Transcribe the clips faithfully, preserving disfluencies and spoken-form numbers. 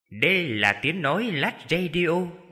Đây là tiếng nói Lách Radio.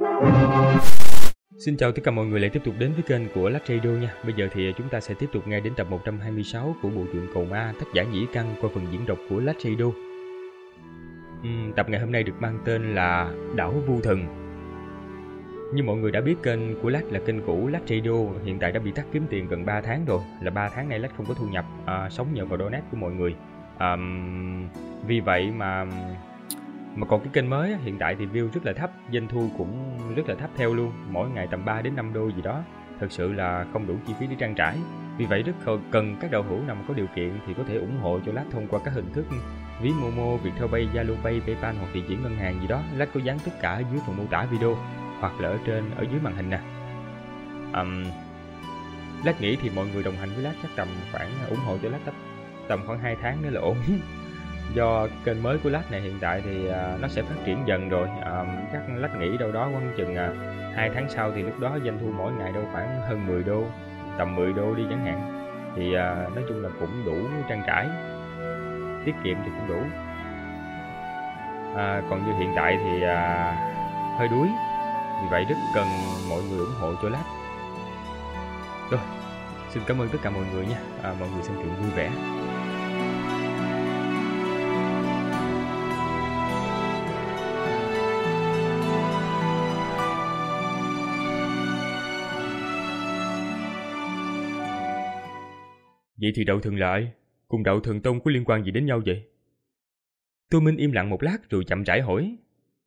Xin chào tất cả mọi người lại tiếp tục đến với kênh của Lách Radio nha. Bây giờ thì chúng ta sẽ tiếp tục nghe đến tập một trăm hai mươi sáu của bộ truyện Cầu Ma tác giả Nhĩ Căn qua phần diễn đọc của Lách Radio. uhm, Tập ngày hôm nay được mang tên là Đảo Vu Thần. Như mọi người đã biết, kênh của Lách là kênh cũ Lách Radio hiện tại đã bị tắt kiếm tiền gần ba tháng rồi. Là ba tháng nay Lách không có thu nhập, à, sống nhờ vào donate của mọi người. à, Vì vậy mà Mà còn cái kênh mới hiện tại thì view rất là thấp, doanh thu cũng rất là thấp theo luôn, mỗi ngày tầm ba đến năm đô gì đó. Thật sự là không đủ chi phí để trang trải. Vì vậy rất cần các đạo hữu nào có điều kiện thì có thể ủng hộ cho Lách thông qua các hình thức ví Momo, Viettel Pay, Zalo Pay, PayPal hoặc địa chỉ ngân hàng gì đó. Lách có dán tất cả ở dưới phần mô tả video hoặc là ở trên ở dưới màn hình nè. Um, Lách nghĩ thì mọi người đồng hành với Lách chắc tầm khoảng ủng hộ cho Lách tầm khoảng hai tháng nữa là ổn. Do kênh mới của Lách này hiện tại thì uh, nó sẽ phát triển dần rồi, uh, chắc Lách nghĩ đâu đó khoảng chừng uh, hai tháng sau thì lúc đó doanh thu mỗi ngày đâu khoảng hơn mười đô, tầm mười đô đi chẳng hạn. Thì uh, nói chung là cũng đủ trang trải, tiết kiệm thì cũng đủ. uh, Còn như hiện tại thì uh, hơi đuối, vì vậy rất cần mọi người ủng hộ cho Lách. Rồi, xin cảm ơn tất cả mọi người nha. uh, Mọi người xem truyện vui vẻ. Vậy thì Đạo Thần là ai? Cùng Đạo Thần Tông có liên quan gì đến nhau vậy? Tô Minh im lặng một lát rồi chậm rãi hỏi.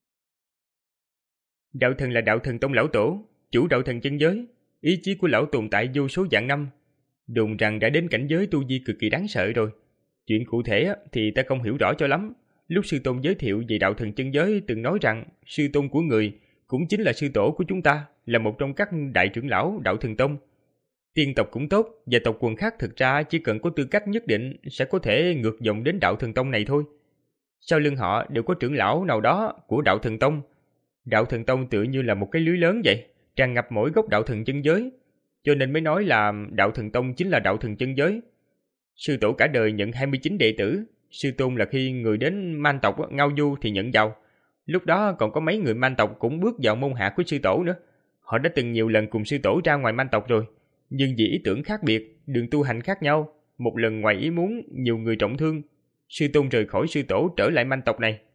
Đạo Thần là Đạo Thần Tông lão tổ, chủ đạo thần chân giới. Ý chí của lão tồn tại vô số vạn năm, đồn rằng đã đến cảnh giới tu vi cực kỳ đáng sợ rồi. Chuyện cụ thể thì ta không hiểu rõ cho lắm. Lúc sư tôn giới thiệu về đạo thần chân giới từng nói rằng sư tôn của người cũng chính là sư tổ của chúng ta, là một trong các đại trưởng lão Đạo Thần Tông. Tiên tộc cũng tốt, và tộc quần khác thực ra chỉ cần có tư cách nhất định sẽ có thể ngược dòng đến Đạo Thần Tông này thôi. Sau lưng họ đều có trưởng lão nào đó của Đạo Thần Tông. Đạo Thần Tông tựa như là một cái lưới lớn vậy, tràn ngập mỗi góc đạo thần chân giới, cho nên mới nói là Đạo Thần Tông chính là đạo thần chân giới. Sư tổ cả đời nhận hai mươi chín đệ tử, sư tôn là khi người đến man tộc Ngao Du thì nhận vào. Lúc đó còn có mấy người man tộc cũng bước vào môn hạ của sư tổ nữa. Họ đã từng nhiều lần cùng sư tổ ra ngoài man tộc rồi, nhưng vì ý tưởng khác biệt, đường tu hành khác nhau, một lần ngoài ý muốn nhiều người trọng thương, sư tôn rời khỏi sư tổ trở lại man tộc này.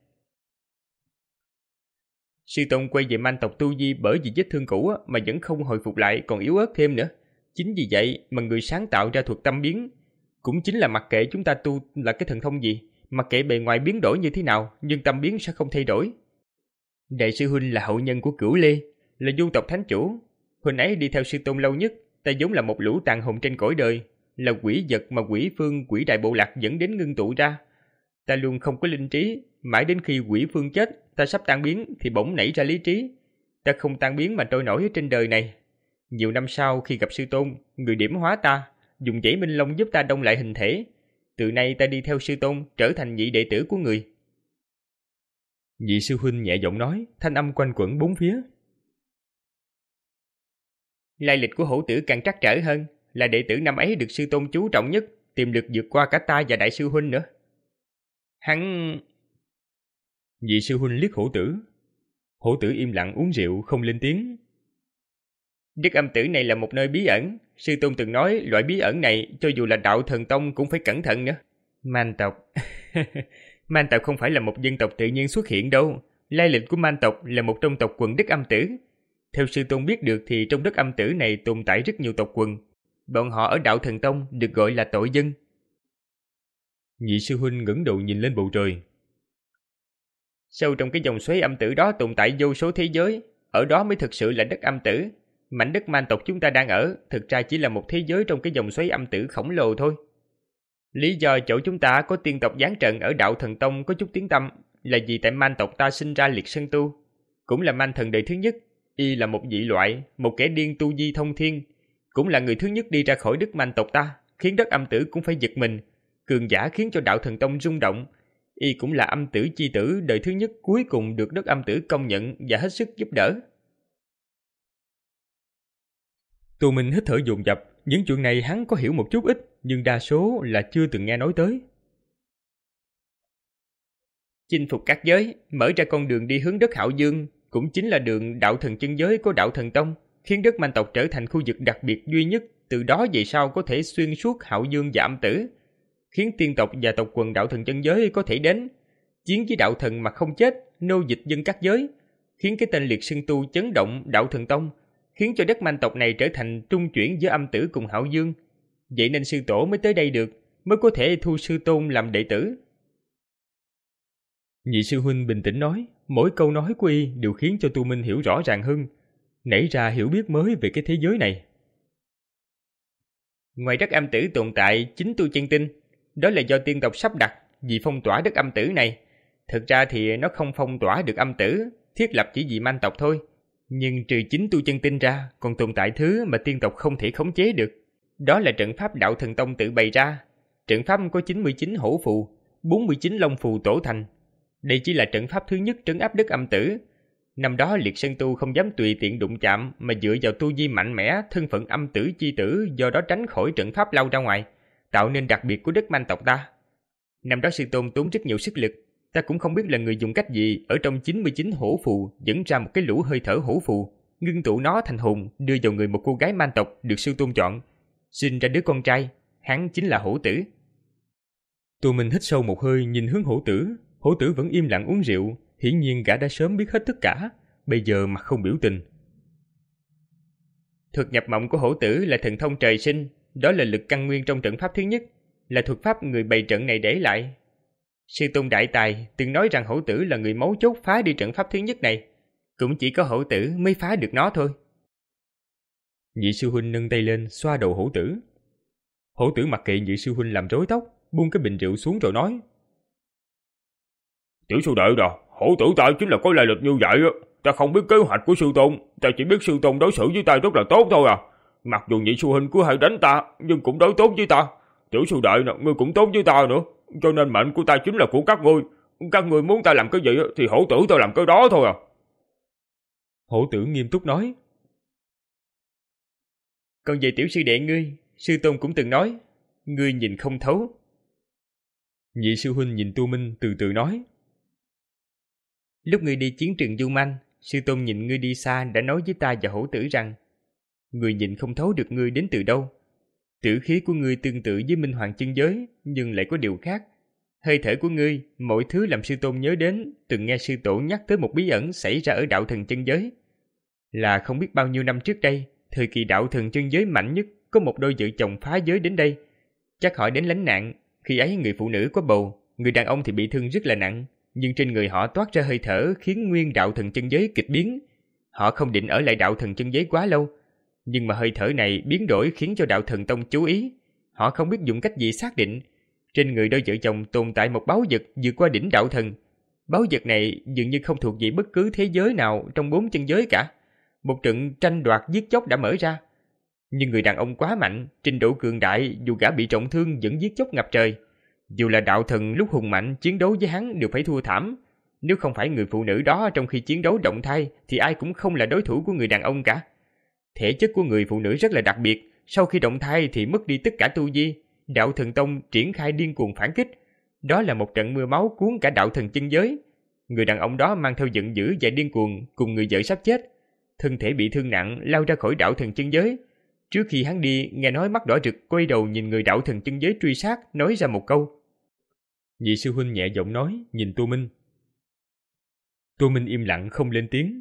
Sư tôn quay về man tộc tu vi bởi vì vết thương cũ mà vẫn không hồi phục lại, còn yếu ớt thêm nữa. Chính vì vậy mà người sáng tạo ra thuật tâm biến, cũng chính là mặc kệ chúng ta tu là cái thần thông gì, mặc kệ bề ngoài biến đổi như thế nào, nhưng tâm biến sẽ không thay đổi. Đại sư huynh là hậu nhân của Cửu Lê, là du tộc thánh chủ. Huynh ấy đi theo sư tôn lâu nhất. Ta giống là một lũ tàn hồn trên cõi đời, là quỷ vật mà quỷ phương quỷ đại bộ lạc dẫn đến ngưng tụ ra. Ta luôn không có linh trí, mãi đến khi quỷ phương chết, ta sắp tan biến thì bỗng nảy ra lý trí. Ta không tan biến mà trôi nổi trên đời này. Nhiều năm sau khi gặp sư tôn, người điểm hóa ta, dùng dãy minh long giúp ta đông lại hình thể. Từ nay ta đi theo sư tôn, trở thành nhị đệ tử của người. Nhị sư huynh nhẹ giọng nói, thanh âm quanh quẩn bốn phía. Lai lịch của hổ tử càng trắc trở hơn, là đệ tử năm ấy được sư tôn chú trọng nhất, tiềm lực vượt qua cả ta và đại sư huynh nữa. Hắn... Nhị sư huynh liếc hổ tử. Hổ tử im lặng uống rượu không lên tiếng. Đức Âm Tử này là một nơi bí ẩn, sư tôn từng nói loại bí ẩn này cho dù là Đạo Thần Tông cũng phải cẩn thận nữa. Man tộc... Man tộc không phải là một dân tộc tự nhiên xuất hiện đâu. Lai lịch của man tộc là một trong tộc quần Đức Âm Tử. Theo sư tôn biết được thì trong Đất Âm Tử này tồn tại rất nhiều tộc quần. Bọn họ ở Đạo Thần Tông được gọi là tội dân. Nhị sư huynh ngẩng đầu nhìn lên bầu trời. Sâu trong cái dòng xoáy âm tử đó tồn tại vô số thế giới. Ở đó mới thực sự là Đất Âm Tử. Mảnh đất man tộc chúng ta đang ở thực ra chỉ là một thế giới trong cái dòng xoáy âm tử khổng lồ thôi. Lý do chỗ chúng ta có tiên tộc giáng trận ở Đạo Thần Tông có chút tiếng tăm là vì tại man tộc ta sinh ra Liệt Sơn Tu, cũng là man thần đời thứ nhất. Y là một dị loại, một kẻ điên tu vi thông thiên, cũng là người thứ nhất đi ra khỏi đất man tộc ta, khiến Đất Âm Tử cũng phải giật mình, cường giả khiến cho Đạo Thần Tông rung động. Y cũng là âm tử chi tử đời thứ nhất cuối cùng được Đất Âm Tử công nhận và hết sức giúp đỡ. Tô Minh hít thở dồn dập, những chuyện này hắn có hiểu một chút ít, nhưng đa số là chưa từng nghe nói tới. Chinh phục các giới, mở ra con đường đi hướng đất Hạo Dương, cũng chính là đường đạo thần chân giới của đạo thần tông, khiến đất Man tộc trở thành khu vực đặc biệt duy nhất, từ đó về sau có thể xuyên suốt Hạo Dương và âm tử, khiến tiên tộc và tộc quần đạo thần chân giới có thể đến chiến với đạo thần mà không chết, nô dịch dân các giới, khiến cái tên liệt sưng tu chấn động đạo thần tông, khiến cho đất Man tộc này trở thành trung chuyển giữa âm tử cùng Hạo Dương. Vậy nên sư tổ mới tới đây được, mới có thể thu sư tôn làm đệ tử. Nhị sư huynh bình tĩnh nói, mỗi câu nói của y đều khiến cho Tu Minh hiểu rõ ràng hơn, nảy ra hiểu biết mới về cái thế giới này. Ngoài đất âm tử tồn tại chính tu chân tinh, đó là do tiên tộc sắp đặt vì phong tỏa đất âm tử này. Thực ra thì nó không phong tỏa được âm tử, thiết lập chỉ vì Man tộc thôi. Nhưng trừ chính tu chân tinh ra, còn tồn tại thứ mà tiên tộc không thể khống chế được. Đó là trận pháp đạo thần tông tự bày ra. Trận pháp có chín mươi chín hổ phù, bốn mươi chín long phù tổ thành. Đây chỉ là trận pháp thứ nhất trấn áp đất âm tử. Năm đó liệt sơn tu không dám tùy tiện đụng chạm, mà dựa vào tu vi mạnh mẽ, thân phận âm tử chi tử, do đó tránh khỏi trận pháp lao ra ngoài, tạo nên đặc biệt của đất Man tộc ta. Năm đó sư tôn tốn rất nhiều sức lực, ta cũng không biết là người dùng cách gì, ở trong chín mươi chín hổ phù dẫn ra một cái lũ hơi thở hổ phù, ngưng tụ nó thành hồn, đưa vào người một cô gái Man tộc được sư tôn chọn, sinh ra đứa con trai, hắn chính là hổ tử. Tu Minh hít sâu một hơi nhìn hướng hổ tử. Hổ tử vẫn im lặng uống rượu, hiển nhiên gã đã sớm biết hết tất cả, bây giờ mặt không biểu tình. Thuật nhập mộng của hổ tử là thần thông trời sinh, đó là lực căn nguyên trong trận pháp thứ nhất, là thuật pháp người bày trận này để lại. Sư tôn đại tài từng nói rằng hổ tử là người mấu chốt phá đi trận pháp thứ nhất này, cũng chỉ có hổ tử mới phá được nó thôi. Nhị sư huynh nâng tay lên xoa đầu hổ tử. Hổ tử mặc kệ nhị sư huynh làm rối tóc, buông cái bình rượu xuống rồi nói: Tiểu sư đệ đó, hổ tử ta chính là có lai lịch như vậy á. Ta không biết kế hoạch của sư tôn, ta chỉ biết sư tôn đối xử với ta rất là tốt thôi à. Mặc dù nhị sư huynh cứ hay đánh ta, nhưng cũng đối tốt với ta. Tiểu sư đệ nè, ngươi cũng tốt với ta nữa, cho nên mệnh của ta chính là của các ngươi. Các ngươi muốn ta làm cái gì thì hổ tử ta làm cái đó thôi à. Hổ tử nghiêm túc nói: Còn về tiểu sư đệ ngươi, sư tôn cũng từng nói, ngươi nhìn không thấu. Nhị sư huynh nhìn Tu Minh từ từ nói: Lúc ngươi đi chiến trường Du Manh, sư tôn nhìn ngươi đi xa đã nói với ta và hổ tử rằng, ngươi nhìn không thấu được ngươi đến từ đâu. Tử khí của ngươi tương tự với Minh Hoàng chân giới, nhưng lại có điều khác. Hơi thở của ngươi, mọi thứ làm sư tôn nhớ đến, từng nghe sư tổ nhắc tới một bí ẩn xảy ra ở đạo thần chân giới. Là không biết bao nhiêu năm trước đây, thời kỳ đạo thần chân giới mạnh nhất, có một đôi vợ chồng phá giới đến đây. Chắc họ đến lánh nạn, khi ấy người phụ nữ có bầu, người đàn ông thì bị thương rất là nặng, nhưng trên người họ toát ra hơi thở khiến nguyên đạo thần chân giới kịch biến. Họ không định ở lại đạo thần chân giới quá lâu, nhưng mà hơi thở này biến đổi khiến cho đạo thần tông chú ý. Họ không biết dùng cách gì xác định. Trên người đôi vợ chồng tồn tại một báu vật vượt qua đỉnh đạo thần. Báu vật này dường như không thuộc về bất cứ thế giới nào trong bốn chân giới cả. Một trận tranh đoạt giết chóc đã mở ra. Nhưng người đàn ông quá mạnh, trình độ cường đại, dù gã bị trọng thương vẫn giết chóc ngập trời. Dù là đạo thần lúc hùng mạnh chiến đấu với hắn đều phải thua thảm. Nếu không phải người phụ nữ đó trong khi chiến đấu động thai thì ai cũng không là đối thủ của người đàn ông cả. Thể chất của người phụ nữ rất là đặc biệt, sau khi động thai thì mất đi tất cả tu vi. Đạo thần tông triển khai điên cuồng phản kích. Đó là một trận mưa máu cuốn cả đạo thần chân giới. Người đàn ông đó mang theo giận dữ và điên cuồng cùng người vợ sắp chết. Thân thể bị thương nặng lao ra khỏi đạo thần chân giới. Trước khi hắn đi, nghe nói mắt đỏ rực quay đầu nhìn người đạo thần chân giới truy sát, nói ra một câu. Nhị sư huynh nhẹ giọng nói, nhìn Tu Minh. Tu Minh im lặng không lên tiếng.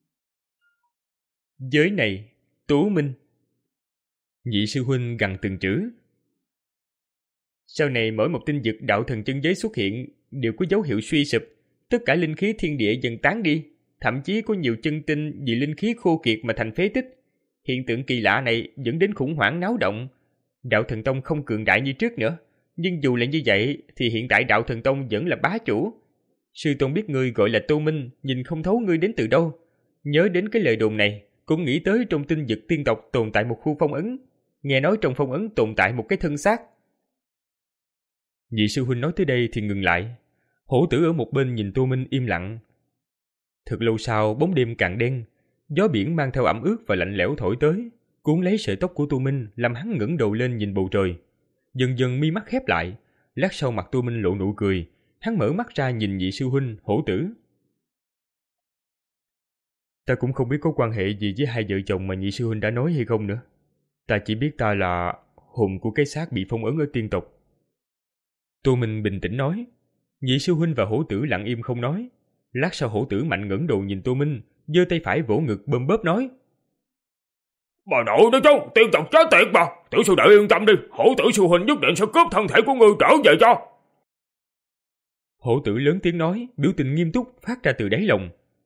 Giới này, Tú Minh. Nhị sư huynh gằn từng chữ. Sau này mỗi một tinh vực đạo thần chân giới xuất hiện đều có dấu hiệu suy sụp, tất cả linh khí thiên địa dần tán đi, thậm chí có nhiều chân tinh vì linh khí khô kiệt mà thành phế tích. Hiện tượng kỳ lạ này dẫn đến khủng hoảng náo động. Đạo thần tông không cường đại như trước nữa, nhưng dù là như vậy thì hiện tại đạo thần tông vẫn là bá chủ. Sư tôn biết ngươi gọi là Tô Minh, nhìn không thấu ngươi đến từ đâu. Nhớ đến cái lời đồn này, cũng nghĩ tới trong tinh vực tiên tộc tồn tại một khu phong ấn. Nghe nói trong phong ấn tồn tại một cái thân xác. Nhị sư huynh nói tới đây thì ngừng lại. Hổ tử ở một bên nhìn Tô Minh im lặng. Thật lâu sau bóng đêm càng đen, gió biển mang theo ẩm ướt và lạnh lẽo thổi tới, cuốn lấy sợi tóc của Tô Minh làm hắn ngẩng đầu lên nhìn bầu trời. Dần dần mi mắt khép lại, lát sau mặt Tô Minh lộ nụ cười, Hắn mở mắt ra nhìn nhị sư huynh, Hổ Tử. Ta cũng không biết có quan hệ gì với hai vợ chồng mà nhị sư huynh đã nói hay không nữa. Ta chỉ biết ta là hồn của cái xác bị phong ấn ở tiên tộc. Tô Minh bình tĩnh nói. Nhị sư huynh và Hổ Tử lặng im không nói. Lát sau Hổ Tử mạnh ngẩng đầu nhìn Tô Minh, giơ tay phải vỗ ngực bơm bóp nói. Bà nội đó chứ, tiên tộc chết tiệt mà. Tiểu sư đệ yên tâm đi, Hổ Tử sư huynh nhất định sẽ cướp thân thể của ngươi trở về cho. Hổ Tử lớn tiếng nói, biểu tình nghiêm túc phát ra từ đáy lòng.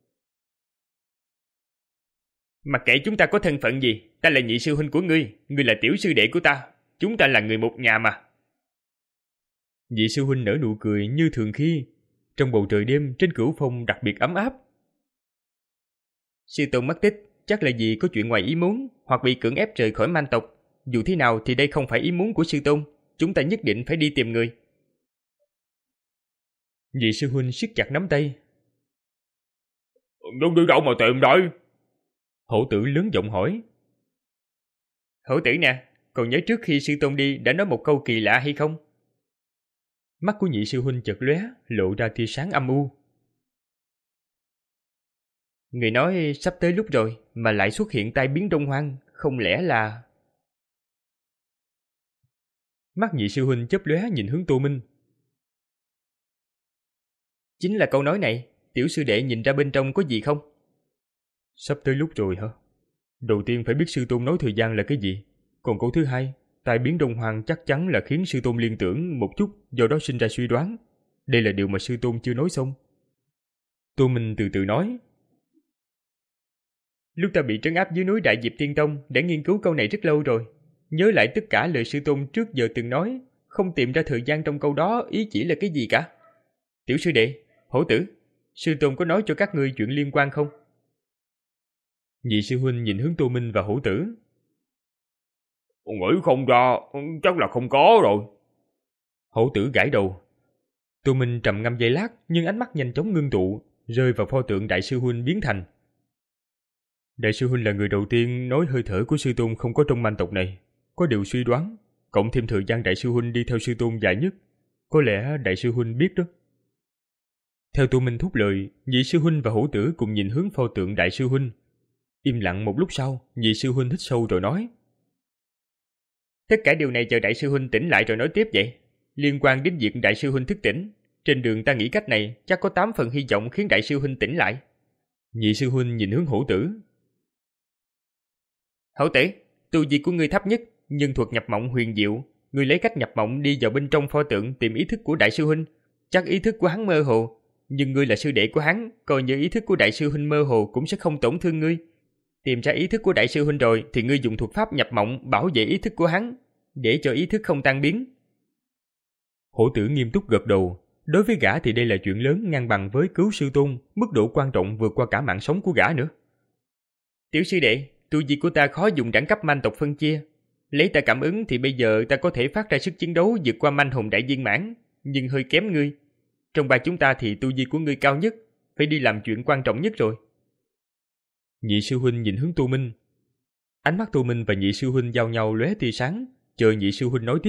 Mặc kệ chúng ta có thân phận gì, ta là nhị sư huynh của ngươi, ngươi là tiểu sư đệ của ta, chúng ta là người một nhà mà. Nhị sư huynh nở nụ cười như thường khi. Trong bầu trời đêm trên Cửu Phong đặc biệt ấm áp. Sư tôn mất tích, chắc là vì có chuyện ngoài ý muốn, hoặc bị cưỡng ép rời khỏi Man tộc. Dù thế nào thì đây không phải ý muốn của sư tôn, chúng ta nhất định phải đi tìm người. Nhị sư huynh siết chặt nắm tay. Nhưng đi đâu mà tìm đây? Hổ Tử lớn giọng hỏi. Hổ Tử nè, còn nhớ trước khi sư tôn đi đã nói một câu kỳ lạ hay không? Mắt của nhị sư huynh chợt lóe, lộ ra tia sáng âm u. Người nói sắp tới lúc rồi mà lại xuất hiện tai biến Đông Hoang, không lẽ là... Mắt nhị sư huynh chớp lóe nhìn hướng Tô Minh. Chính là câu nói này, tiểu sư đệ nhìn ra bên trong có gì không? Sắp tới lúc rồi hả? Đầu tiên phải biết sư tôn nói thời gian là cái gì. Còn câu thứ hai, tai biến Đông Hoang chắc chắn là khiến sư tôn liên tưởng một chút, do đó sinh ra suy đoán. Đây là điều mà sư tôn chưa nói xong. Tô Minh từ từ nói. Lúc ta bị trấn áp dưới núi Đại Diệp Tiên Tông đã nghiên cứu câu này rất lâu rồi. Nhớ lại tất cả lời sư tôn trước giờ từng nói, không tìm ra thời gian trong câu đó ý chỉ là cái gì cả. Tiểu sư đệ, Hổ Tử, sư tôn có nói cho các ngươi chuyện liên quan không? Nhị sư huynh nhìn hướng Tô Minh và Hổ Tử. Nghĩ không ra, chắc là không có rồi. Hổ Tử gãi đầu. Tô Minh trầm ngâm giây lát, nhưng ánh mắt nhanh chóng ngưng tụ, rơi vào pho tượng đại sư huynh biến thành. Đại sư huynh là người đầu tiên nói hơi thở của sư tôn không có trong Man tộc này. Có điều suy đoán, cộng thêm thời gian đại sư huynh đi theo sư tôn dài nhất, có lẽ đại sư huynh biết đó. Theo Tô Minh thốt lời, nhị sư huynh và Hổ Tử cùng nhìn hướng pho tượng đại sư huynh. Im lặng một lúc sau, nhị sư huynh hít sâu rồi nói. Tất cả điều này chờ đại sư huynh tỉnh lại rồi nói tiếp vậy. Liên quan đến việc đại sư huynh thức tỉnh, trên đường ta nghĩ cách này chắc có tám phần hy vọng khiến đại sư huynh tỉnh lại. Nhị sư huynh nhìn hướng Hổ Tử. Hổ Tử, tu vi của ngươi thấp nhất, nhưng thuật nhập mộng huyền diệu. Ngươi lấy cách nhập mộng đi vào bên trong pho tượng tìm ý thức của đại sư huynh. Chắc ý thức của hắn mơ hồ, nhưng ngươi là sư đệ của hắn, coi như ý thức của đại sư huynh mơ hồ cũng sẽ không tổn thương ngươi. Tìm ra ý thức của đại sư huynh rồi thì ngươi dùng thuật pháp nhập mộng bảo vệ ý thức của hắn, để cho ý thức không tan biến. Hổ Tử nghiêm túc gật đầu. Đối với gã thì đây là chuyện lớn ngang bằng với cứu sư tôn, mức độ quan trọng vượt qua cả mạng sống của gã nữa. Tiểu sư đệ, tu vi của ta khó dùng đẳng cấp Man tộc phân chia. Lấy ta cảm ứng thì bây giờ ta có thể phát ra sức chiến đấu vượt qua manh hồn đại viên mãn, nhưng hơi kém ngươi. Trong ba chúng ta thì tu vi của ngươi cao nhất, phải đi làm chuyện quan trọng nhất rồi. Nhị sư huynh nhìn hướng Tô Minh. Ánh mắt Tô Minh và nhị sư huynh giao nhau lóe tia sáng, chờ nhị sư huynh nói tiếp.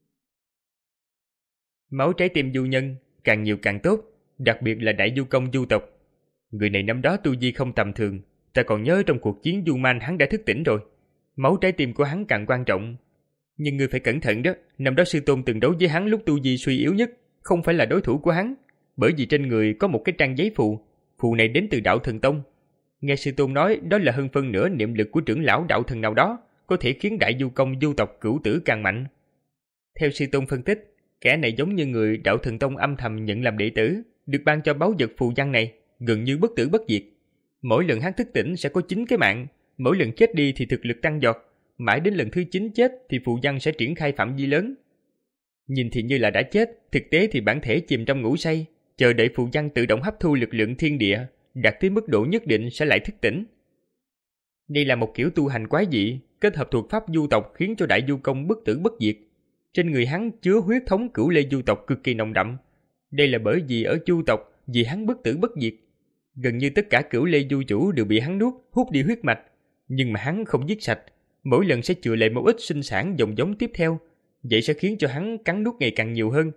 Máu trái tim du nhân, càng nhiều càng tốt, đặc biệt là đại du công du tộc. Người này năm đó tu vi không tầm thường, ta còn nhớ trong cuộc chiến du man hắn đã thức tỉnh rồi. Máu trái tim của hắn càng quan trọng. Nhưng ngươi phải cẩn thận đó, năm đó sư tôn từng đấu với hắn lúc tu vi suy yếu nhất, không phải là đối thủ của hắn, bởi vì trên người có một cái trang giấy phù, phù này đến từ đạo thần tông. Nghe sư tôn nói đó là hơn phân nửa niệm lực của trưởng lão đạo thần nào đó, có thể khiến đại du công du tộc cửu tử càng mạnh. Theo sư tôn phân tích, kẻ này giống như người đạo thần tông âm thầm nhận làm đệ tử, được ban cho báu vật phù văn này, gần như bất tử bất diệt. Mỗi lần hắn thức tỉnh sẽ có chín cái mạng, mỗi lần chết đi thì thực lực tăng giọt, mãi đến lần thứ chín chết thì phù văn sẽ triển khai phạm vi lớn. Nhìn thì như là đã chết, thực tế thì bản thể chìm trong ngủ say, chờ đợi phù văn tự động hấp thu lực lượng thiên địa, đạt tới mức độ nhất định sẽ lại thức tỉnh. Đây là một kiểu tu hành quái dị, kết hợp thuật pháp du tộc khiến cho đại du công bất tử bất diệt. Trên người hắn chứa huyết thống cửu lê du tộc cực kỳ nồng đậm. Đây là bởi vì ở du tộc, vì hắn bất tử bất diệt, gần như tất cả cửu lê du chủ đều bị hắn nuốt, hút đi huyết mạch. Nhưng mà hắn không giết sạch, mỗi lần sẽ chừa lại một ít sinh sản dòng giống tiếp theo, vậy sẽ khiến cho hắn cắn nuốt ngày càng nhiều hơn.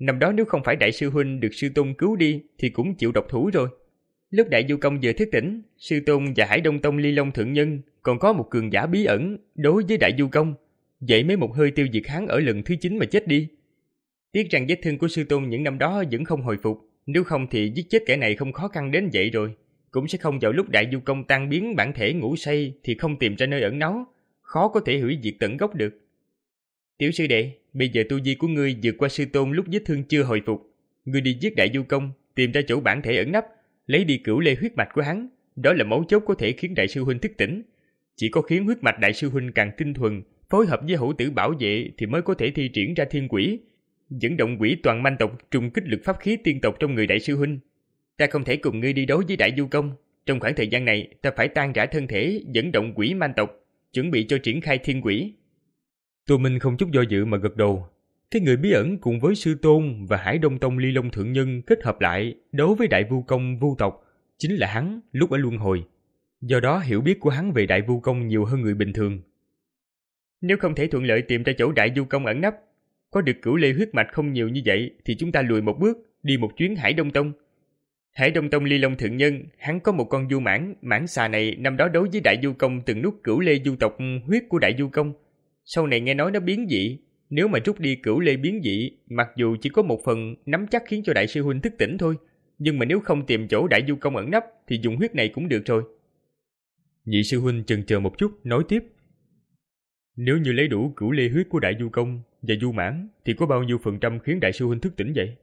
năm đó nếu không phải đại sư huynh được sư tôn cứu đi thì cũng chịu độc thủ rồi. Lúc đại du công vừa thức tỉnh, sư tôn và Hải Đông Tông Ly Long thượng nhân còn có một cường giả bí ẩn đối với đại du công, vậy mới một hơi tiêu diệt hắn ở lần thứ chín mà chết đi. Tiếc rằng vết thương của sư tôn những năm đó vẫn không hồi phục, nếu không thì giết chết kẻ này không khó khăn đến vậy rồi. Cũng sẽ không vào lúc đại du công tan biến bản thể ngủ say thì không tìm ra nơi ẩn náu, khó có thể hủy diệt tận gốc được. Tiểu sư đệ, bây giờ tu vi của ngươi vượt qua sư tôn lúc vết thương chưa hồi phục. Ngươi đi giết đại du công, tìm ra chỗ bản thể ẩn nấp, lấy đi cửu lê huyết mạch của hắn, đó là mấu chốt có thể khiến đại sư huynh thức tỉnh. Chỉ có khiến huyết mạch đại sư huynh càng tinh thuần, phối hợp với hữu tử bảo vệ thì mới có thể thi triển ra thiên quỷ, dẫn động quỷ toàn manh tộc trùng kích lực pháp khí tiên tộc trong người đại sư huynh. Ta không thể cùng ngươi đi đấu với đại du công. Trong khoảng thời gian này, ta phải tan rã thân thể, dẫn động quỷ manh tộc, chuẩn bị cho triển khai thiên quỷ. Tô Minh không chút do dự mà gật đầu. Cái người bí ẩn cùng với sư tôn và Hải Đông Tông Ly Long thượng nhân kết hợp lại đấu với đại vu công vu tộc chính là hắn lúc ở luân hồi. Do đó hiểu biết của hắn về đại vu công nhiều hơn người bình thường. Nếu không thể thuận lợi tìm ra chỗ đại du công ẩn nấp, có được cửu lê huyết mạch không nhiều như vậy thì chúng ta lùi một bước, đi một chuyến Hải Đông Tông. Hải Đông Tông Ly Long thượng nhân, hắn có một con du mãng, mãng xà này năm đó đấu với đại du công từng nuốt cửu lê du tộc huyết của đại du công. Sau này nghe nói nó biến dị, nếu mà rút đi cửu lê biến dị, mặc dù chỉ có một phần nắm chắc khiến cho đại sư huynh thức tỉnh thôi, nhưng mà nếu không tìm chỗ đại du công ẩn nấp thì dùng huyết này cũng được rồi. Nhị sư huynh chần chờ một chút, nói tiếp. Nếu như lấy đủ cửu lê huyết của đại du công và du mãng thì có bao nhiêu phần trăm khiến đại sư huynh thức tỉnh vậy?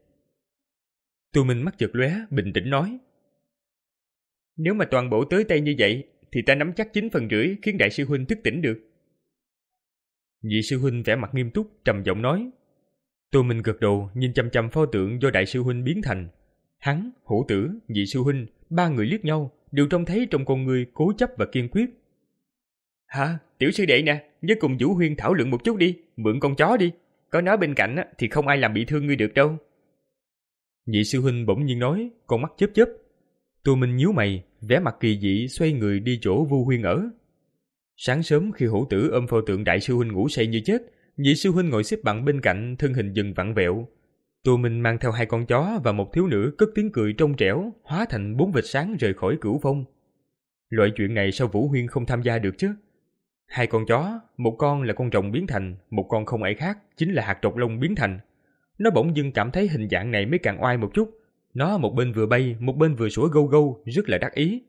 Tô Minh mắt chợt lóe, bình tĩnh nói. Nếu mà toàn bộ tới tay như vậy thì ta nắm chắc chín phần rưỡi khiến đại sư huynh thức tỉnh được. Nhị sư huynh vẻ mặt nghiêm túc, trầm giọng nói. Tô Minh gật đầu, nhìn chăm chăm pho tượng do đại sư huynh biến thành. Hắn, hổ tử, nhị sư huynh, ba người liếc nhau, đều trông thấy trong con người cố chấp và kiên quyết. Hả, tiểu sư đệ nè, nhớ cùng Vũ Huyên thảo luận một chút đi, mượn con chó đi. Có nó bên cạnh thì không ai làm bị thương ngươi được đâu. Nhị sư huynh bỗng nhiên nói, con mắt chớp chớp. Tô Minh nhíu mày, vẻ mặt kỳ dị xoay người đi chỗ Vu Huyên ở. Sáng sớm khi hổ tử ôm pho tượng đại sư huynh ngủ say như chết, nhị sư huynh ngồi xếp bằng bên cạnh, thân hình dần vặn vẹo. Tô Minh mang theo hai con chó và một thiếu nữ cất tiếng cười trong trẻo, hóa thành bốn vệt sáng rời khỏi Cửu Phong. Loại chuyện này sao Vũ Huyên không tham gia được chứ? Hai con chó, một con là con rồng biến thành, một con không ai khác, chính là hạt trọc lông biến thành. Nó bỗng dưng cảm thấy hình dạng này mới càng oai một chút. Nó một bên vừa bay, một bên vừa sủa gâu gâu, rất là đắc ý.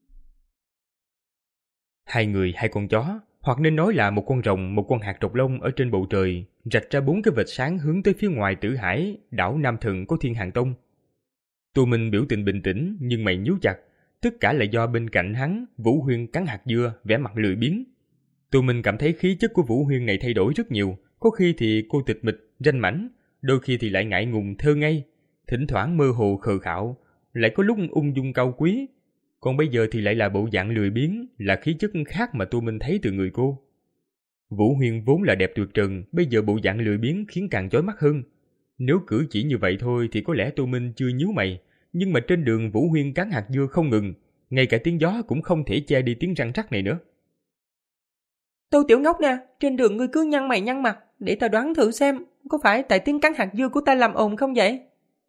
Hai người, hai con chó, hoặc nên nói là một con rồng, một con hạt trọc lông ở trên bầu trời, rạch ra bốn cái vệt sáng hướng tới phía ngoài Tử Hải, đảo Nam Thần của Thiên Hàng Tông. Tô Minh biểu tình bình tĩnh, nhưng mày nhíu chặt. Tất cả là do bên cạnh hắn, Vũ Huyên cắn hạt dưa, vẻ mặt lười biếng. Tô Minh cảm thấy khí chất của Vũ Huyên này thay đổi rất nhiều, có khi thì cô tịch mịch, ranh mãnh, đôi khi thì lại ngại ngùng thơ ngây, thỉnh thoảng mơ hồ khờ khạo, lại có lúc ung dung cao quý. Còn bây giờ thì lại là bộ dạng lười biếng, là khí chất khác mà Tô Minh thấy từ người cô. Vũ Huyên vốn là đẹp tuyệt trần, bây giờ bộ dạng lười biếng khiến càng chói mắt hơn. Nếu cử chỉ như vậy thôi thì có lẽ Tô Minh chưa nhíu mày, nhưng mà trên đường Vũ Huyên cắn hạt dưa không ngừng, ngay cả tiếng gió cũng không thể che đi tiếng răng rắc này nữa. Tô Tiểu Ngốc nè, trên đường ngươi cứ nhăn mày nhăn mặt, để ta đoán thử xem, có phải tại tiếng cắn hạt dưa của ta làm ồn không vậy?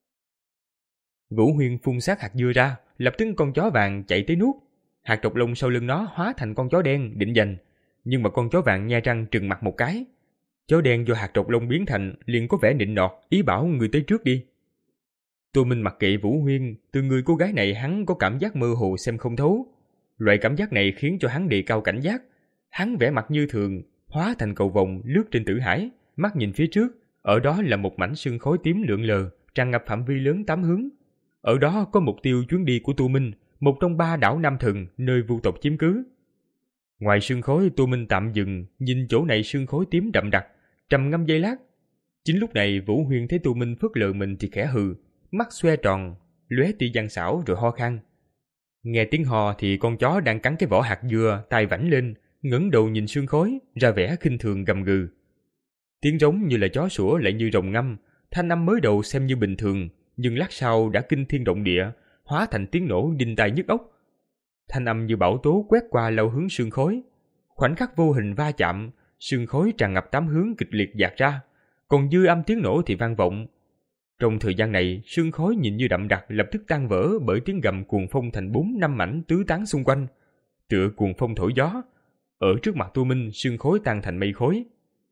Vũ Huyên phun sát hạt dưa ra, lập tức con chó vàng chạy tới nuốt. Hạt trọc lông sau lưng nó hóa thành con chó đen định giành, nhưng mà con chó vàng nhe răng trừng mặt một cái. Chó đen do hạt trọc lông biến thành liền có vẻ nịnh nọt, ý bảo người tới trước đi. Tô Minh mặc kệ Vũ Huyên, từ người cô gái này hắn có cảm giác mơ hồ xem không thấu. Loại cảm giác này khiến cho hắn đề cao cảnh giác. Hắn vẻ mặt như thường, hóa thành cầu vồng lướt trên Tử Hải, mắt nhìn phía trước, ở đó là một mảnh sương khói tím lượn lờ, tràn ngập phạm vi lớn tám hướng. Ở đó có mục tiêu chuyến đi của Tô Minh, một trong ba đảo Nam Thần nơi vu tộc chiếm cứ. Ngoài sương khói, Tô Minh tạm dừng, nhìn chỗ này sương khói tím đậm đặc, trầm ngâm giây lát. Chính lúc này Vũ Huyên thấy Tô Minh phớt lờ mình thì khẽ hừ, mắt xoe tròn, lóe tia gian xảo rồi ho khan. Nghe tiếng ho thì con chó đang cắn cái vỏ hạt dưa, tai vảnh lên, ngẩng đầu nhìn sương khói, ra vẻ khinh thường gầm gừ. Tiếng rống như là chó sủa lại như rồng ngâm, thanh âm mới đầu xem như bình thường, nhưng lát sau đã kinh thiên động địa, hóa thành tiếng nổ đinh tai nhức óc. Thanh âm như bão tố quét qua lao hướng sương khói, khoảnh khắc vô hình va chạm, sương khói tràn ngập tám hướng kịch liệt dạt ra, còn dư âm tiếng nổ thì vang vọng. Trong thời gian này, sương khói nhìn như đậm đặc lập tức tan vỡ bởi tiếng gầm cuồng phong thành bốn năm mảnh tứ tán xung quanh. Tựa cuồng phong thổi gió, ở trước mặt Tô Minh, sương khói tan thành mây khói.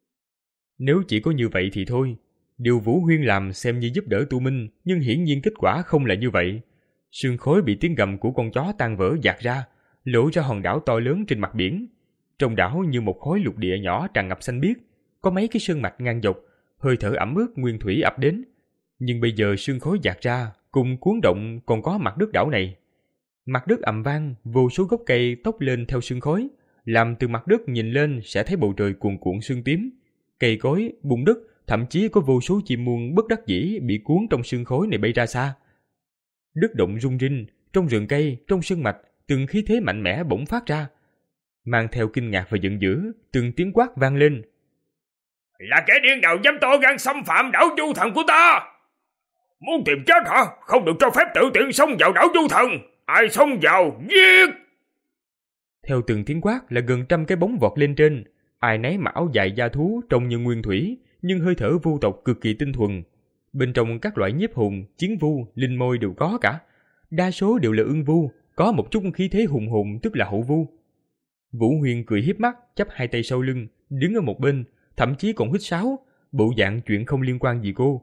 Nếu chỉ có như vậy thì thôi, điều Vũ Huyên làm xem như giúp đỡ Tô Minh, nhưng hiển nhiên kết quả không là như vậy. Sương khói bị tiếng gầm của con chó tan vỡ dạt ra, lộ ra hòn đảo to lớn trên mặt biển. Trong đảo như một khối lục địa nhỏ tràn ngập xanh biếc, có mấy cái sơn mạch ngang dọc, hơi thở ẩm ướt nguyên thủy ập đến. Nhưng bây giờ sương khói dạt ra, cùng cuốn động còn có mặt đất đảo này. Mặt đất ầm vang, vô số gốc cây tốc lên theo sương khói, làm từ mặt đất nhìn lên sẽ thấy bầu trời cuồn cuộn sương tím. Cây cối, bùn đất, thậm chí có vô số chim muông bất đắc dĩ bị cuốn trong sương khói này bay ra xa. Đất động rung rinh, trong rừng cây, trong sơn mạch, từng khí thế mạnh mẽ bỗng phát ra. Mang theo kinh ngạc và giận dữ, từng tiếng quát vang lên. Là kẻ điên nào dám to gan xâm phạm đảo Du Thần của ta? Muốn tìm chết hả? Không được cho phép tự tiện xông vào đảo Du Thần. Ai xông vào, giết! Theo từng tiếng quát là gần trăm cái bóng vọt lên trên. Ai nấy mặc áo dài da thú trông như nguyên thủy, nhưng hơi thở vu tộc cực kỳ tinh thuần. Bên trong các loại nhiếp hồn, chiến vu, linh môi đều có cả. Đa số đều là ưng vu, có một chút khí thế hùng hồn tức là hậu vu. Vũ Huyên cười hiếp mắt, chắp hai tay sau lưng, đứng ở một bên, thậm chí còn huýt sáo, bộ dạng chuyện không liên quan gì cô.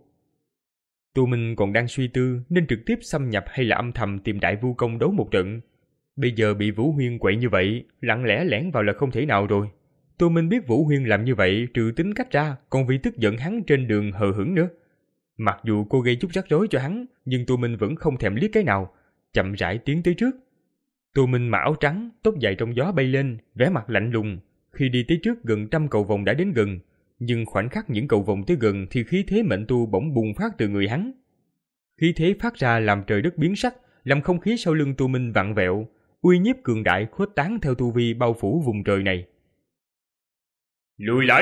Tô Minh còn đang suy tư nên trực tiếp xâm nhập hay là âm thầm tìm Đại Vu Công đấu một trận. Bây giờ bị Vũ Huyên quậy như vậy, lặng lẽ lẻn vào là không thể nào rồi. Tô Minh biết Vũ Huyên làm như vậy trừ tính cách ra, còn vì tức giận hắn trên đường hờ hững nữa. Mặc dù cô gây chút rắc rối cho hắn, nhưng Tô Minh vẫn không thèm liếc cái nào, chậm rãi tiến tới trước. Tô Minh mặc áo trắng, tóc dài trong gió bay lên, vẻ mặt lạnh lùng. Khi đi tới trước gần trăm cầu vồng đã đến gần, nhưng khoảnh khắc những cầu vồng tới gần thì khí thế mệnh tu bỗng bùng phát từ người hắn. Khí thế phát ra làm trời đất biến sắc, làm không khí sau lưng Tô Minh vặn vẹo, uy nhiếp cường đại khuếch tán theo tu vi bao phủ vùng trời này. Lùi lại!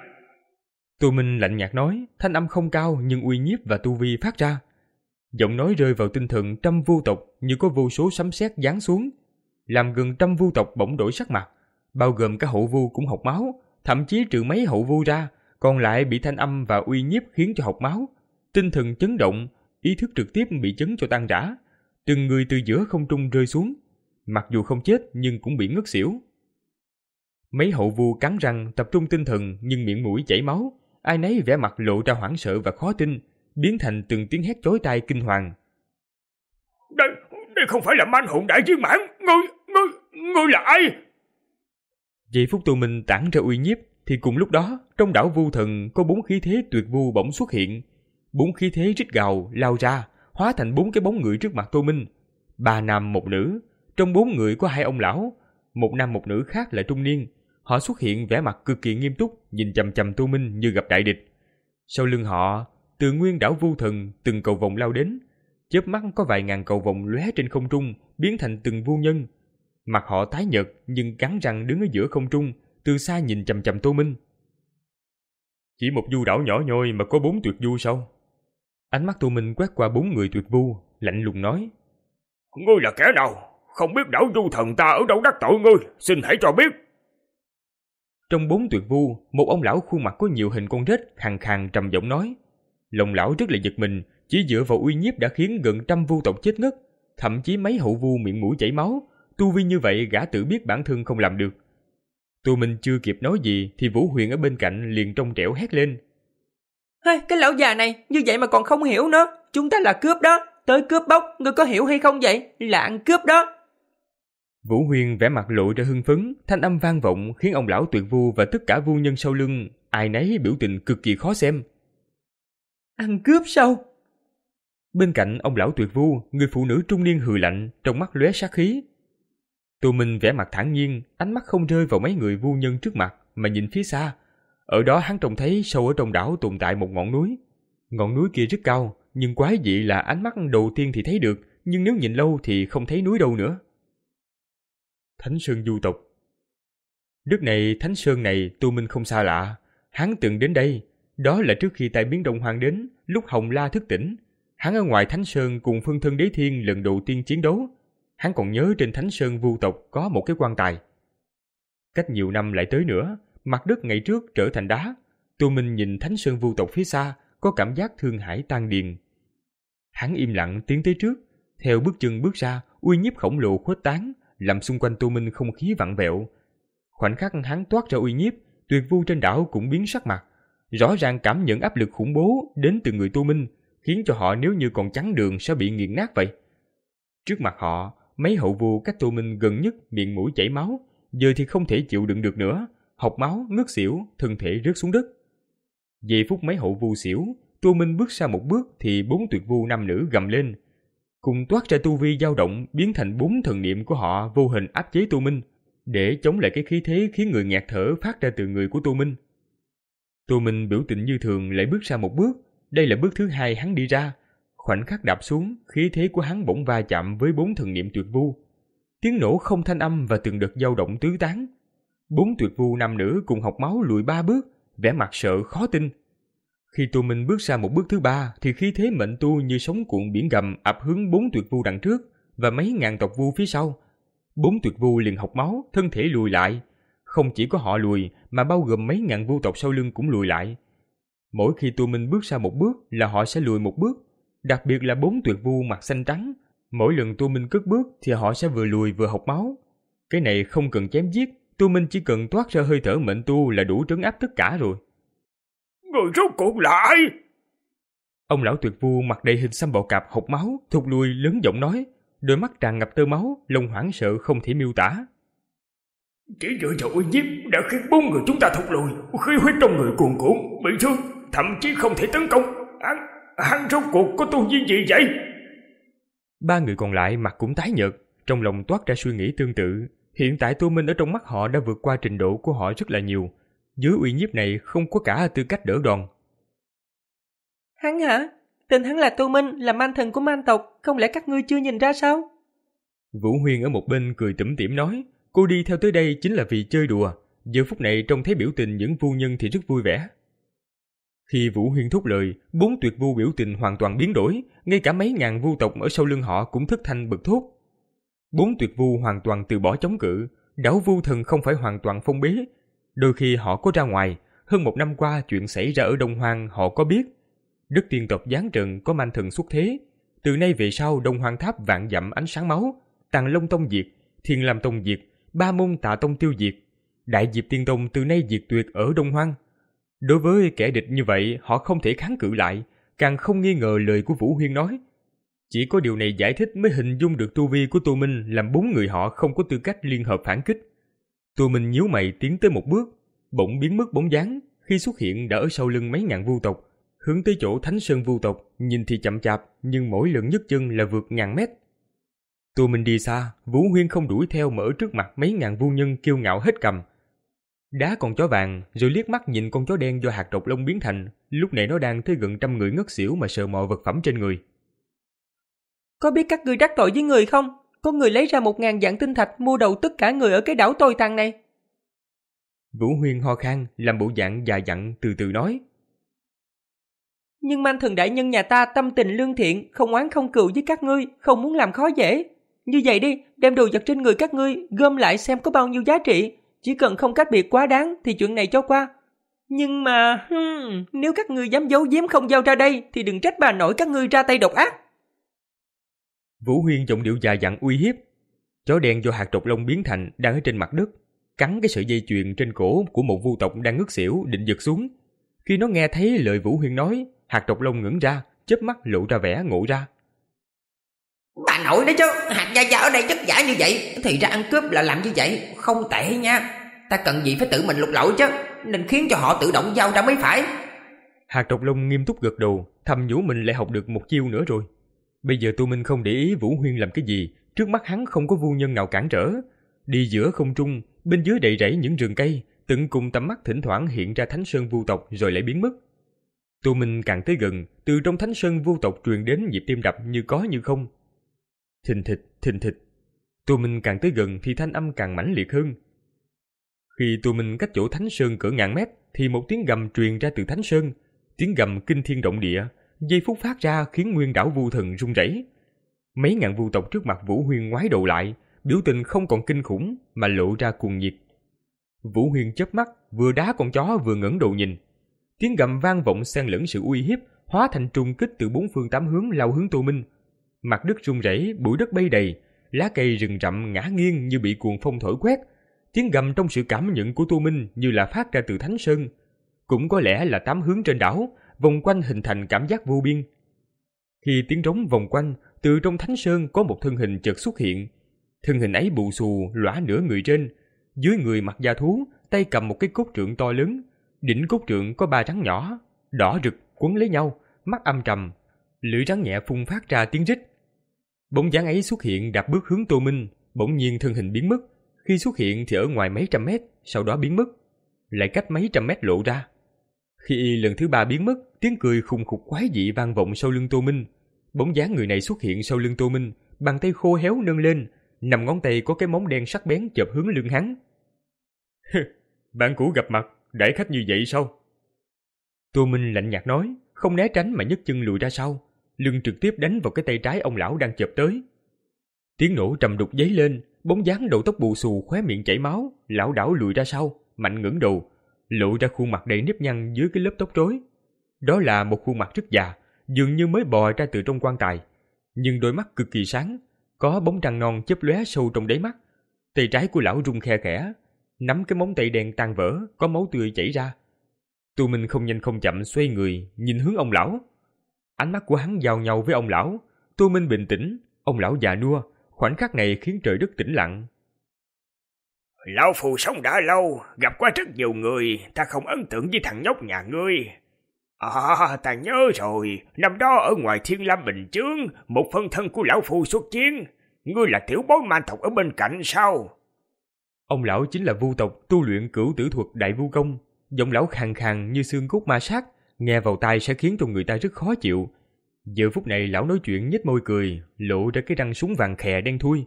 Tô Minh lạnh nhạt nói, thanh âm không cao nhưng uy nhiếp và tu vi phát ra. Giọng nói rơi vào tinh thần trăm vu tộc như có vô số sấm sét giáng xuống, làm gần trăm vu tộc bỗng đổi sắc mặt, bao gồm cả hậu vu cũng hộc máu, thậm chí trừ mấy hậu vu ra, còn lại bị thanh âm và uy nhiếp khiến cho hộc máu, tinh thần chấn động, ý thức trực tiếp bị chấn cho tan rã, từng người từ giữa không trung rơi xuống, mặc dù không chết nhưng cũng bị ngất xỉu. Mấy hậu vu cắn răng tập trung tinh thần nhưng miệng mũi chảy máu, ai nấy vẻ mặt lộ ra hoảng sợ và khó tin, biến thành từng tiếng hét chói tai kinh hoàng. Đây, đây không phải là man hồn đại viên mãn, ngươi, ngươi, ngươi là ai? Giây phút Tô Minh tản ra uy nhiếp, thì cùng lúc đó, trong đảo vu thần có bốn khí thế tuyệt vu bỗng xuất hiện. Bốn khí thế rít gào lao ra, hóa thành bốn cái bóng người trước mặt Tô Minh. Ba nam một nữ, trong bốn người có hai ông lão, một nam một nữ khác là trung niên. Họ xuất hiện vẻ mặt cực kỳ nghiêm túc, nhìn chằm chằm Tô Minh như gặp đại địch. Sau lưng họ, từ nguyên đảo vu thần từng cầu vồng lao đến, chớp mắt có vài ngàn cầu vồng lóe trên không trung, biến thành từng vu nhân. Mặt họ tái nhợt nhưng cắn răng đứng ở giữa không trung, từ xa nhìn chằm chằm Tô Minh. Chỉ một vu đảo nhỏ nhoi mà có bốn tuyệt vu sao? Ánh mắt Tô Minh quét qua bốn người tuyệt vu, lạnh lùng nói: Ngươi là kẻ nào? Không biết đảo vu thần ta ở đâu đắc tội ngươi, xin hãy cho biết. Trong bốn tuyệt vu, một ông lão khuôn mặt có nhiều hình con rết khàn khàn trầm giọng nói. Lòng lão rất là giật mình, chỉ dựa vào uy nhiếp đã khiến gần trăm vu tộc chết ngất, thậm chí mấy hậu vu miệng mũi chảy máu. Tu vi như vậy gã tự biết bản thân không làm được. Tô Minh chưa kịp nói gì thì Vũ Huyền ở bên cạnh liền trong trẻo hét lên: Hey, cái lão già này như vậy mà còn không hiểu nữa. Chúng ta là cướp đó, tới cướp bóc, ngươi có hiểu hay không vậy? Là ăn cướp đó. Vũ Huyền vẻ mặt lộ ra hưng phấn, thanh âm vang vọng khiến ông lão tuyệt vu và tất cả vu nhân sau lưng ai nấy biểu tình cực kỳ khó xem. Ăn cướp sao? Bên cạnh ông lão tuyệt vu, người phụ nữ trung niên hừ lạnh, trong mắt lóe sát khí. Tô Minh vẻ mặt thản nhiên, ánh mắt không rơi vào mấy người vu nhân trước mặt mà nhìn phía xa. Ở đó hắn trông thấy sâu ở trong đảo tồn tại một ngọn núi. Ngọn núi kia rất cao, nhưng quái dị là ánh mắt đầu tiên thì thấy được, nhưng nếu nhìn lâu thì không thấy núi đâu nữa. Thánh Sơn du tộc. Đất này, Thánh Sơn này Tô Minh không xa lạ. Hắn từng đến đây, đó là trước khi tai biến Đông Hoang đến, lúc Hồng La thức tỉnh. Hắn ở ngoài Thánh Sơn cùng phân thân Đế Thiên lần đầu tiên chiến đấu. Hắn còn nhớ trên Thánh Sơn vu tộc có một cái quan tài. Cách nhiều năm lại tới nữa, mặt đất ngày trước trở thành đá. Tô Minh nhìn Thánh Sơn vu tộc phía xa, có cảm giác thương hải tan điền. Hắn im lặng tiến tới trước, theo bước chân bước ra, uy nhiếp khổng lồ khuếch tán, làm xung quanh Tô Minh không khí vặn vẹo. Khoảnh khắc hắn toát ra uy nhiếp, tuyệt vu trên đảo cũng biến sắc mặt, rõ ràng cảm nhận áp lực khủng bố đến từ người Tô Minh, khiến cho họ nếu như còn chắn đường sẽ bị nghiền nát vậy. Trước mặt họ, mấy hậu vu cách Tô Minh gần nhất miệng mũi chảy máu, giờ thì không thể chịu đựng được nữa, hộc máu, ngất xỉu, thân thể rớt xuống đất. Giây phút mấy hậu vu xỉu, Tô Minh bước ra một bước thì bốn tuyệt vu nam nữ gầm lên, cùng toát ra tu vi dao động, biến thành bốn thần niệm của họ vô hình áp chế Tô Minh, để chống lại cái khí thế khiến người nghẹt thở phát ra từ người của Tô Minh. Tô Minh biểu tình như thường lại bước ra một bước, đây là bước thứ hai hắn đi ra. Khoảnh khắc đạp xuống, khí thế của hắn bỗng va chạm với bốn thần niệm tuyệt vu. Tiếng nổ không thanh âm và từng đợt dao động tứ tán. Bốn tuyệt vu nam nữ cùng học máu lùi ba bước, vẻ mặt sợ khó tin. Khi Tô Minh bước ra một bước thứ ba thì khí thế mệnh tu như sóng cuộn biển gầm ập hướng bốn tuyệt vu đằng trước và mấy ngàn tộc vu phía sau. Bốn tuyệt vu liền học máu, thân thể lùi lại. Không chỉ có họ lùi mà bao gồm mấy ngàn vu tộc sau lưng cũng lùi lại. Mỗi khi Tô Minh bước ra một bước là họ sẽ lùi một bước, đặc biệt là bốn tuyệt vu mặt xanh trắng. Mỗi lần Tô Minh cất bước thì họ sẽ vừa lùi vừa học máu. Cái này không cần chém giết, Tô Minh chỉ cần toát ra hơi thở mệnh tu là đủ trấn áp tất cả rồi. Người rốt cuộc lại! Ông lão tuyệt vu mặt đầy hình xăm bọ cạp hộc máu, thụt lùi lớn giọng nói, đôi mắt tràn ngập tơ máu, lòng hoảng sợ không thể miêu tả. Chỉ dựa vào uy nhiếp đã khiến bốn người chúng ta thụt lùi, khí huyết trong người cuồn cuộn, bị thương, thậm chí không thể tấn công. Hắn, hắn rốt cuộc có tu vi gì vậy? Ba người còn lại mặt cũng tái nhợt, trong lòng toát ra suy nghĩ tương tự. Hiện tại Tô Minh ở trong mắt họ đã vượt qua trình độ của họ rất là nhiều. Dưới uy nhiếp này không có cả tư cách đỡ đòn. Hắn hả? Tên hắn là Tô Minh, là man thần của man tộc, không lẽ các ngươi chưa nhìn ra sao? Vũ Huyên ở một bên cười tủm tỉm nói, cô đi theo tới đây chính là vì chơi đùa. Giờ phút này trông thấy biểu tình những vu nhân thì rất vui vẻ. Khi Vũ Huyên thốt lời, bốn tuyệt vu biểu tình hoàn toàn biến đổi, ngay cả mấy ngàn vu tộc ở sau lưng họ cũng thất thanh bật thốt. Bốn tuyệt vu hoàn toàn từ bỏ chống cự, đảo vu thần không phải hoàn toàn phong bế. Đôi khi họ có ra ngoài, hơn một năm qua chuyện xảy ra ở Đông Hoang họ có biết. Đất tiên tộc giáng trần có man thần xuất thế. Từ nay về sau Đông Hoang tháp vạn dặm ánh sáng máu, Tàng Long Tông diệt, Thiên Lam Tông diệt, Ba Môn Tạ Tông tiêu diệt, Đại Diệp Tiên Tông từ nay diệt tuyệt ở Đông Hoang. Đối với kẻ địch như vậy họ không thể kháng cự lại, càng không nghi ngờ lời của Vũ Huyên nói. Chỉ có điều này giải thích mới hình dung được tu vi của Tô Minh làm bốn người họ không có tư cách liên hợp phản kích. Tô Minh nhíu mày tiến tới một bước, bỗng biến mất bóng dáng, khi xuất hiện đã ở sau lưng mấy ngàn vu tộc, hướng tới chỗ Thánh Sơn vu tộc, nhìn thì chậm chạp nhưng mỗi lần nhấc chân là vượt ngàn mét. Tô Minh đi xa, Vũ Huyên không đuổi theo mà ở trước mặt mấy ngàn vu nhân kiêu ngạo hết cầm. Đá con chó vàng rồi liếc mắt nhìn con chó đen do hạt độc lông biến thành, lúc này nó đang tới gần trăm người ngất xỉu mà sờ mò vật phẩm trên người. Có biết các ngươi đắc tội với người không? Có người lấy ra một ngàn vạn tinh thạch mua đầu tất cả người ở cái đảo tồi tàn này. Vũ Huyên ho khan, làm bộ dạng già dặn từ từ nói. Nhưng man thần đại nhân nhà ta tâm tình lương thiện, không oán không cừu với các ngươi, không muốn làm khó dễ. Như vậy đi, đem đồ vật trên người các ngươi gom lại xem có bao nhiêu giá trị. Chỉ cần không cách biệt quá đáng thì chuyện này cho qua. Nhưng mà hmm, nếu các ngươi dám giấu giếm không giao ra đây thì đừng trách bà nội các ngươi ra tay độc ác. Vũ Huyên giọng điệu già dặn uy hiếp. Chó đen do hạt độc lông biến thành đang ở trên mặt đất, cắn cái sợi dây chuyền trên cổ của một vu tộc đang ngất xỉu định giật xuống. Khi nó nghe thấy lời Vũ Huyên nói, hạt độc lông ngẩng ra, chớp mắt lộ ra vẻ ngộ ra. Bà nội đấy chứ, hạt gia gia ở đây chất giả như vậy, thì ra ăn cướp là làm như vậy, không tệ nha. Ta cần gì phải tự mình lục lọi chứ, nên khiến cho họ tự động giao ra mới phải. Hạt độc lông nghiêm túc gật đầu, thầm nhủ mình lại học được một chiêu nữa rồi. Bây giờ Tô Minh không để ý Vũ Huyên làm cái gì, trước mắt hắn không có vu nhân nào cản trở. Đi giữa không trung, bên dưới đầy rẫy những rừng cây, tận cùng tầm mắt thỉnh thoảng hiện ra Thánh Sơn vu tộc rồi lại biến mất. Tô Minh càng tới gần, từ trong Thánh Sơn vu tộc truyền đến nhịp tim đập như có như không. Thình thịch, thình thịch. Tô Minh càng tới gần thì thanh âm càng mãnh liệt hơn. Khi Tô Minh cách chỗ Thánh Sơn cỡ ngàn mét thì một tiếng gầm truyền ra từ Thánh Sơn, tiếng gầm kinh thiên động địa, giây phút phát ra khiến nguyên đảo vu thần rung rẩy. Mấy ngàn vu tộc trước mặt Vũ Huyên ngoái đầu lại, biểu tình không còn kinh khủng mà lộ ra cuồng nhiệt. Vũ Huyên chớp mắt, vừa đá con chó vừa ngẩng đầu nhìn. Tiếng gầm vang vọng xen lẫn sự uy hiếp, hóa thành trùng kích từ bốn phương tám hướng lao hướng Tô Minh. Mặt đất rung rẩy, bụi đất bay đầy, lá cây rừng rậm ngã nghiêng như bị cuồng phong thổi quét. Tiếng gầm trong sự cảm nhận của Tô Minh như là phát ra từ Thánh Sơn. Cũng có lẽ là tám hướng trên đảo, vòng quanh hình thành cảm giác vô biên. Khi tiếng trống vòng quanh, từ trong Thánh Sơn có một thân hình chợt xuất hiện. Thân hình ấy bù xù, lõa nửa người trên. Dưới người mặc da thú, tay cầm một cái cốt trượng to lớn. Đỉnh cốt trượng có ba rắn nhỏ, đỏ rực quấn lấy nhau, mắt âm trầm. Lưỡi rắn nhẹ phun phát ra tiếng rít. Bóng dáng ấy xuất hiện đạp bước hướng Tô Minh, bỗng nhiên thân hình biến mất. Khi xuất hiện thì ở ngoài mấy trăm mét, sau đó biến mất. Lại cách mấy trăm mét lộ ra. Khi lần thứ ba biến mất, tiếng cười khùng khục quái dị vang vọng sau lưng Tô Minh. Bóng dáng người này xuất hiện sau lưng Tô Minh, bàn tay khô héo nâng lên, nằm ngón tay có cái móng đen sắc bén chộp hướng lưng hắn. Bạn cũ gặp mặt, đãi khách như vậy sao? Tô Minh lạnh nhạt nói, không né tránh mà nhấc chân lùi ra sau, lưng trực tiếp đánh vào cái tay trái ông lão đang chộp tới. Tiếng nổ trầm đục dấy lên, bóng dáng đầu tóc bù xù khóe miệng chảy máu, lảo đảo lùi ra sau, mạnh ngẩng đầu, lộ ra khuôn mặt đầy nếp nhăn dưới cái lớp tóc rối. Đó là một khuôn mặt rất già, dường như mới bò ra từ trong quan tài, nhưng đôi mắt cực kỳ sáng, có bóng răng non chớp lóe sâu trong đáy mắt. Tay trái của lão rung khe khẽ, nắm cái móng tay đen tan vỡ, có máu tươi chảy ra. Tô Minh không nhanh không chậm xoay người, nhìn hướng ông lão. Ánh mắt của hắn giao nhau với ông lão. Tô Minh bình tĩnh, ông lão già nua, khoảnh khắc này khiến trời đất tĩnh lặng. Lão phù sống đã lâu, gặp qua rất nhiều người, ta không ấn tượng với thằng nhóc nhà ngươi. À, ta nhớ rồi, năm đó ở ngoài Thiên Lam Bình Chướng, một phân thân của lão phu xuất chiến. Ngươi là tiểu bối man tộc ở bên cạnh sao? Ông lão chính là vu tộc tu luyện cửu tử thuật đại vu công. Giọng lão khàn khàn như xương cốt ma sát, nghe vào tai sẽ khiến cho người ta rất khó chịu. Giờ phút này lão nói chuyện nhếch môi cười, lộ ra cái răng súng vàng khè đen thui.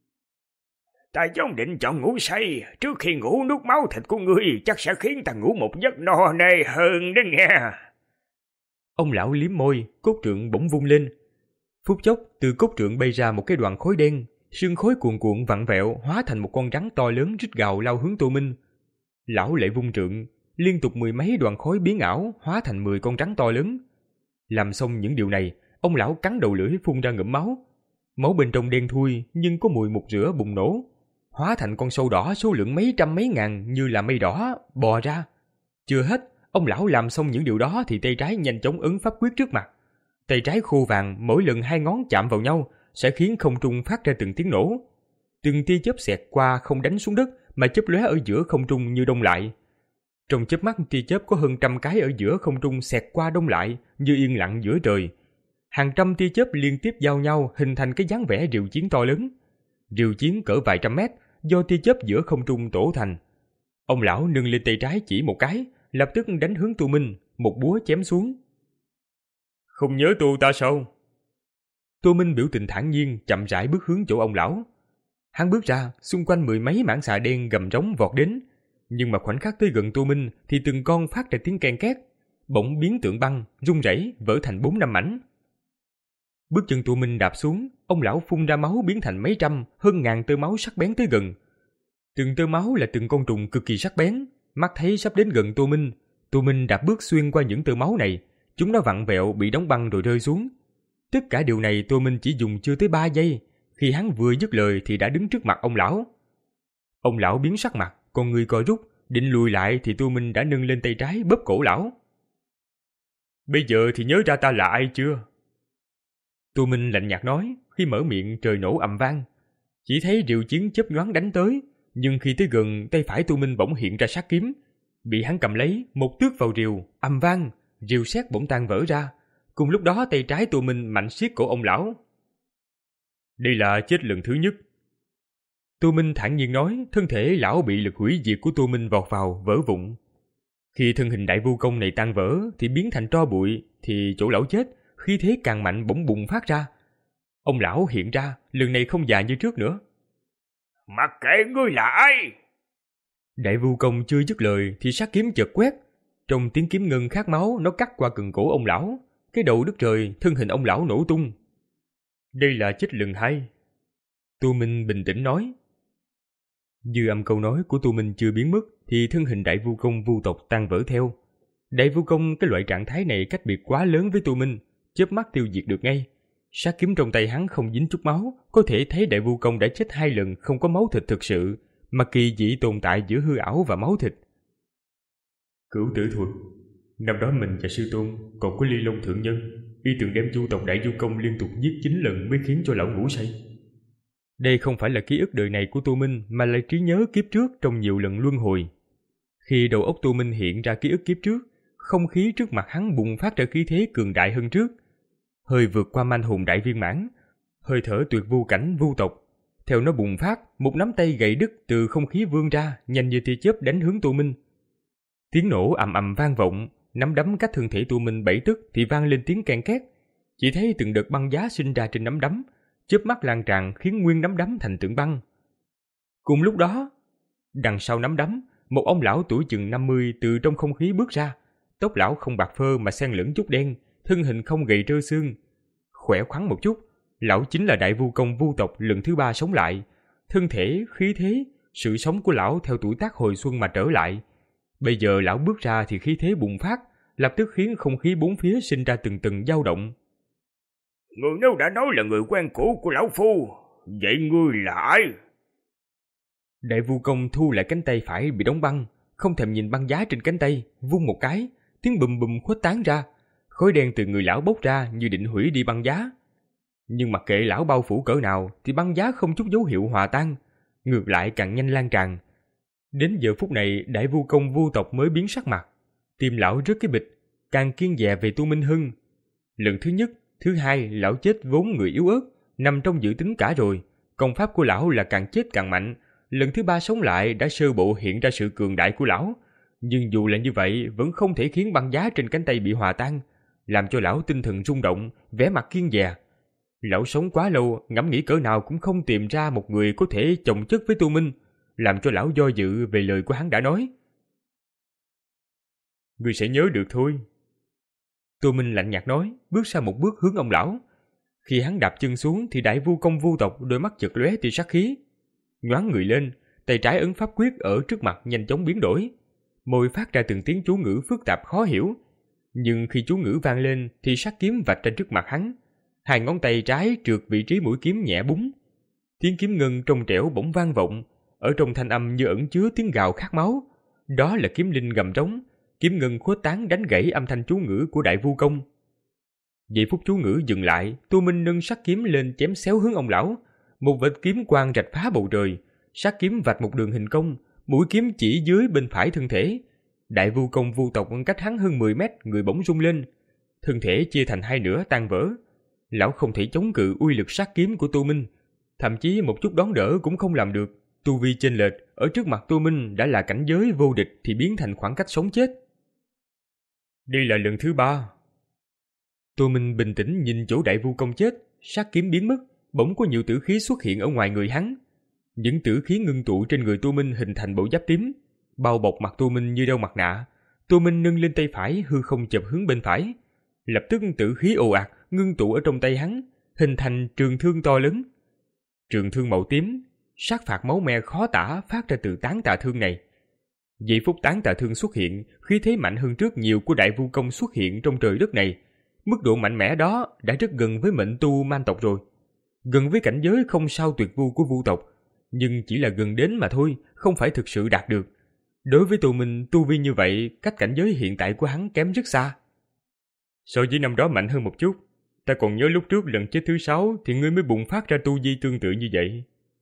Ta vốn định chọn ngủ say, trước khi ngủ nuốt máu thịt của ngươi chắc sẽ khiến ta ngủ một giấc no nê hơn đó nghe. Ông lão liếm môi, cốt trượng bỗng vung lên. Phút chốc, từ cốt trượng bay ra một cái đoàn khói đen, sương khói cuồn cuộn vặn vẹo hóa thành một con rắn to lớn rít gào lao hướng Tô Minh. Lão lại vung trượng, liên tục mười mấy đoàn khói biến ảo hóa thành mười con rắn to lớn. Làm xong những điều này, ông lão cắn đầu lưỡi phun ra ngụm máu. Máu bên trong đen thui nhưng có mùi mục rửa bùng nổ, hóa thành con sâu đỏ số lượng mấy trăm mấy ngàn như là mây đỏ bò ra. Chưa hết, ông lão làm xong những điều đó thì tay trái nhanh chóng ấn pháp quyết trước mặt. Tay trái khô vàng, mỗi lần hai ngón chạm vào nhau sẽ khiến không trung phát ra từng tiếng nổ. Từng tia chớp xẹt qua không đánh xuống đất mà chớp lóe ở giữa không trung như đông lại. Trong chớp mắt tia chớp có hơn trăm cái ở giữa không trung xẹt qua đông lại như yên lặng giữa trời. Hàng trăm tia chớp liên tiếp giao nhau hình thành cái dáng vẻ rìu chiến to lớn. Rìu chiến cỡ vài trăm mét do tia chớp giữa không trung tổ thành. Ông lão nâng lên tay trái chỉ một cái, lập tức đánh hướng Tô Minh, một búa chém xuống. Không nhớ tôi ta sao? Tô Minh biểu tình thản nhiên, chậm rãi bước hướng chỗ ông lão. Hắn bước ra, xung quanh mười mấy mảng xà đen gầm rống vọt đến, nhưng mà khoảnh khắc tới gần Tô Minh thì từng con phát ra tiếng ken két, bỗng biến tượng băng, rung rẩy vỡ thành bốn năm mảnh. Bước chân Tô Minh đạp xuống, ông lão phun ra máu biến thành mấy trăm, hơn ngàn tơ máu sắc bén tới gần. Từng tơ máu là từng con trùng cực kỳ sắc bén, mắt thấy sắp đến gần Tô Minh. Tô Minh đạp bước xuyên qua những tơ máu này, chúng nó vặn vẹo bị đóng băng rồi rơi xuống. Tất cả điều này Tô Minh chỉ dùng chưa tới ba giây, khi hắn vừa dứt lời thì đã đứng trước mặt ông lão. Ông lão biến sắc mặt, con người co rút, định lùi lại thì Tô Minh đã nâng lên tay trái bóp cổ lão. Bây giờ thì nhớ ra ta là ai chưa? Tô Minh lạnh nhạt nói, khi mở miệng trời nổ ầm vang. Chỉ thấy rìu chiến chớp nhoáng đánh tới, nhưng khi tới gần tay phải Tô Minh bỗng hiện ra sát kiếm. Bị hắn cầm lấy, một tước vào rìu, ầm vang, rìu sét bỗng tan vỡ ra. Cùng lúc đó tay trái Tô Minh mạnh siết cổ ông lão. Đây là chết lần thứ nhất. Tô Minh thản nhiên nói, thân thể lão bị lực hủy diệt của Tô Minh vọt vào, vỡ vụn. Khi thân hình đại vu công này tan vỡ thì biến thành tro bụi, thì chỗ lão chết, khí thế càng mạnh bỗng bùng phát ra. Ông lão hiện ra, lần này không già như trước nữa. Mặc kệ ngươi là ai! Đại vu công chưa dứt lời thì sát kiếm chợt quét. Trong tiếng kiếm ngân khát máu, nó cắt qua cần cổ ông lão. Cái đầu đứt trời, thân hình ông lão nổ tung. Đây là chết lần hai. Tô Minh bình tĩnh nói. Dư âm câu nói của Tô Minh chưa biến mất thì thân hình đại vu công vu tộc tan vỡ theo. Đại Vu Công cái loại trạng thái này cách biệt quá lớn với Tô Minh, chớp mắt tiêu diệt được ngay. Sát kiếm trong tay hắn không dính chút máu, có thể thấy Đại Vu Công đã chết hai lần không có máu thịt thực sự, mà kỳ dị tồn tại giữa hư ảo và máu thịt. Cửu tử thuật. Năm đó mình và sư tôn còn có Ly Long thượng nhân, y từng đem Chu tộc Đại Vu Công liên tục giết chín lần mới khiến cho lão ngủ say. Đây không phải là ký ức đời này của Tô Minh, mà là trí nhớ kiếp trước trong nhiều lần luân hồi. Khi đầu óc Tô Minh hiện ra ký ức kiếp trước, không khí trước mặt hắn bùng phát ra khí thế cường đại hơn trước, hơi vượt qua manh hồn đại viên mãn, hơi thở tuyệt vu cảnh vu tộc. Theo nó bùng phát, một nắm tay gậy đứt từ không khí vươn ra, nhanh như tia chớp đánh hướng Tô Minh. Tiếng nổ ầm ầm vang vọng, nắm đấm cách thân thể Tô Minh bảy tấc thì vang lên tiếng ken két. Chỉ thấy từng đợt băng giá sinh ra trên nắm đấm, chớp mắt lan tràn khiến nguyên nắm đấm thành tượng băng. Cùng lúc đó, đằng sau nắm đấm, một ông lão tuổi chừng năm mươi từ trong không khí bước ra. Tóc lão không bạc phơ mà xen lẫn chút đen, thân hình không gầy trơ xương, khỏe khoắn một chút. Lão chính là Đại Vu Công vu tộc lần thứ ba sống lại. Thân thể, khí thế, sự sống của lão theo tuổi tác hồi xuân mà trở lại. Bây giờ lão bước ra thì khí thế bùng phát, lập tức khiến không khí bốn phía sinh ra từng từng dao động. Người nếu đã nói là người quen cũ của lão phu, vậy ngươi là ai? Đại Vu Công thu lại cánh tay phải bị đóng băng, không thèm nhìn băng giá trên cánh tay, vung một cái, tiếng bùm bùm khuếch tán ra, khói đen từ người lão bốc ra như định hủy đi băng giá. Nhưng mặc kệ lão bao phủ cỡ nào thì băng giá không chút dấu hiệu hòa tan, ngược lại càng nhanh lan tràn. Đến giờ phút này, Đại Vu Công vu tộc mới biến sắc mặt, tim lão rớt cái bịch, càng kiêng dè về Tu Minh Hưng. Lần thứ nhất, thứ hai lão chết vốn người yếu ớt, nằm trong dự tính cả rồi. Công pháp của lão là càng chết càng mạnh. Lần thứ ba sống lại đã sơ bộ hiện ra sự cường đại của lão, nhưng dù là như vậy vẫn không thể khiến băng giá trên cánh tay bị hòa tan, làm cho lão tinh thần rung động, vẻ mặt kiêng dè. Lão sống quá lâu, ngẫm nghĩ cỡ nào cũng không tìm ra một người có thể chồng chất với Tô Minh, làm cho lão do dự về lời của hắn đã nói. Ngươi sẽ nhớ được thôi. Tô Minh lạnh nhạt nói, bước ra một bước hướng ông lão. Khi hắn đạp chân xuống thì Đại Vu Công vu tộc đôi mắt chợt lóe tia sát khí. Nhoáng người lên, tay trái ấn pháp quyết ở trước mặt nhanh chóng biến đổi, môi phát ra từng tiếng chú ngữ phức tạp khó hiểu. Nhưng khi chú ngữ vang lên thì sát kiếm vạch ra trước mặt hắn, hai ngón tay trái trượt vị trí mũi kiếm nhẹ búng. Tiếng kiếm ngân trong trẻo bỗng vang vọng, ở trong thanh âm như ẩn chứa tiếng gào khát máu. Đó là kiếm linh gầm trống, kiếm ngân khuếch tán đánh gãy âm thanh chú ngữ của Đại Vu Công. Giây phút chú ngữ dừng lại, Tô Minh nâng sát kiếm lên chém xéo hướng ông lão. Một vệt kiếm quang rạch phá bầu trời, sát kiếm vạch một đường hình cong, mũi kiếm chỉ dưới bên phải thân thể. Đại Vu Công vu tộc cách hắn hơn mười mét, người bỗng rung lên, thân thể chia thành hai nửa tan vỡ. Lão không thể chống cự uy lực sát kiếm của Tô Minh, thậm chí một chút đón đỡ cũng không làm được. Tu vi chênh lệch ở trước mặt Tô Minh đã là cảnh giới vô địch thì biến thành khoảng cách sống chết. Đây là lần thứ ba. Tô Minh bình tĩnh nhìn chỗ Đại Vu Công chết, sát kiếm biến mất, bỗng có nhiều tử khí xuất hiện ở ngoài người hắn. Những tử khí ngưng tụ trên người Tô Minh hình thành bộ giáp tím, bao bọc mặt Tô Minh như đeo mặt nạ. Tô Minh nâng lên tay phải, hư không chập hướng bên phải, lập tức tử khí ồ ạt ngưng tụ ở trong tay hắn, hình thành trường thương to lớn. Trường thương màu tím, sát phạt máu me khó tả phát ra từ tán tà thương này. Giây phút tán tà thương xuất hiện, khí thế mạnh hơn trước nhiều của Đại Vu Công xuất hiện trong trời đất này. Mức độ mạnh mẽ đó đã rất gần với mệnh tu man tộc rồi, gần với cảnh giới không sao tuyệt vu của vu tộc, nhưng chỉ là gần đến mà thôi, không phải thực sự đạt được. Đối với Tô Minh, tu vi như vậy, cách cảnh giới hiện tại của hắn kém rất xa. So với năm đó mạnh hơn một chút. Ta còn nhớ lúc trước lần chết thứ sáu thì ngươi mới bùng phát ra tu vi tương tự như vậy.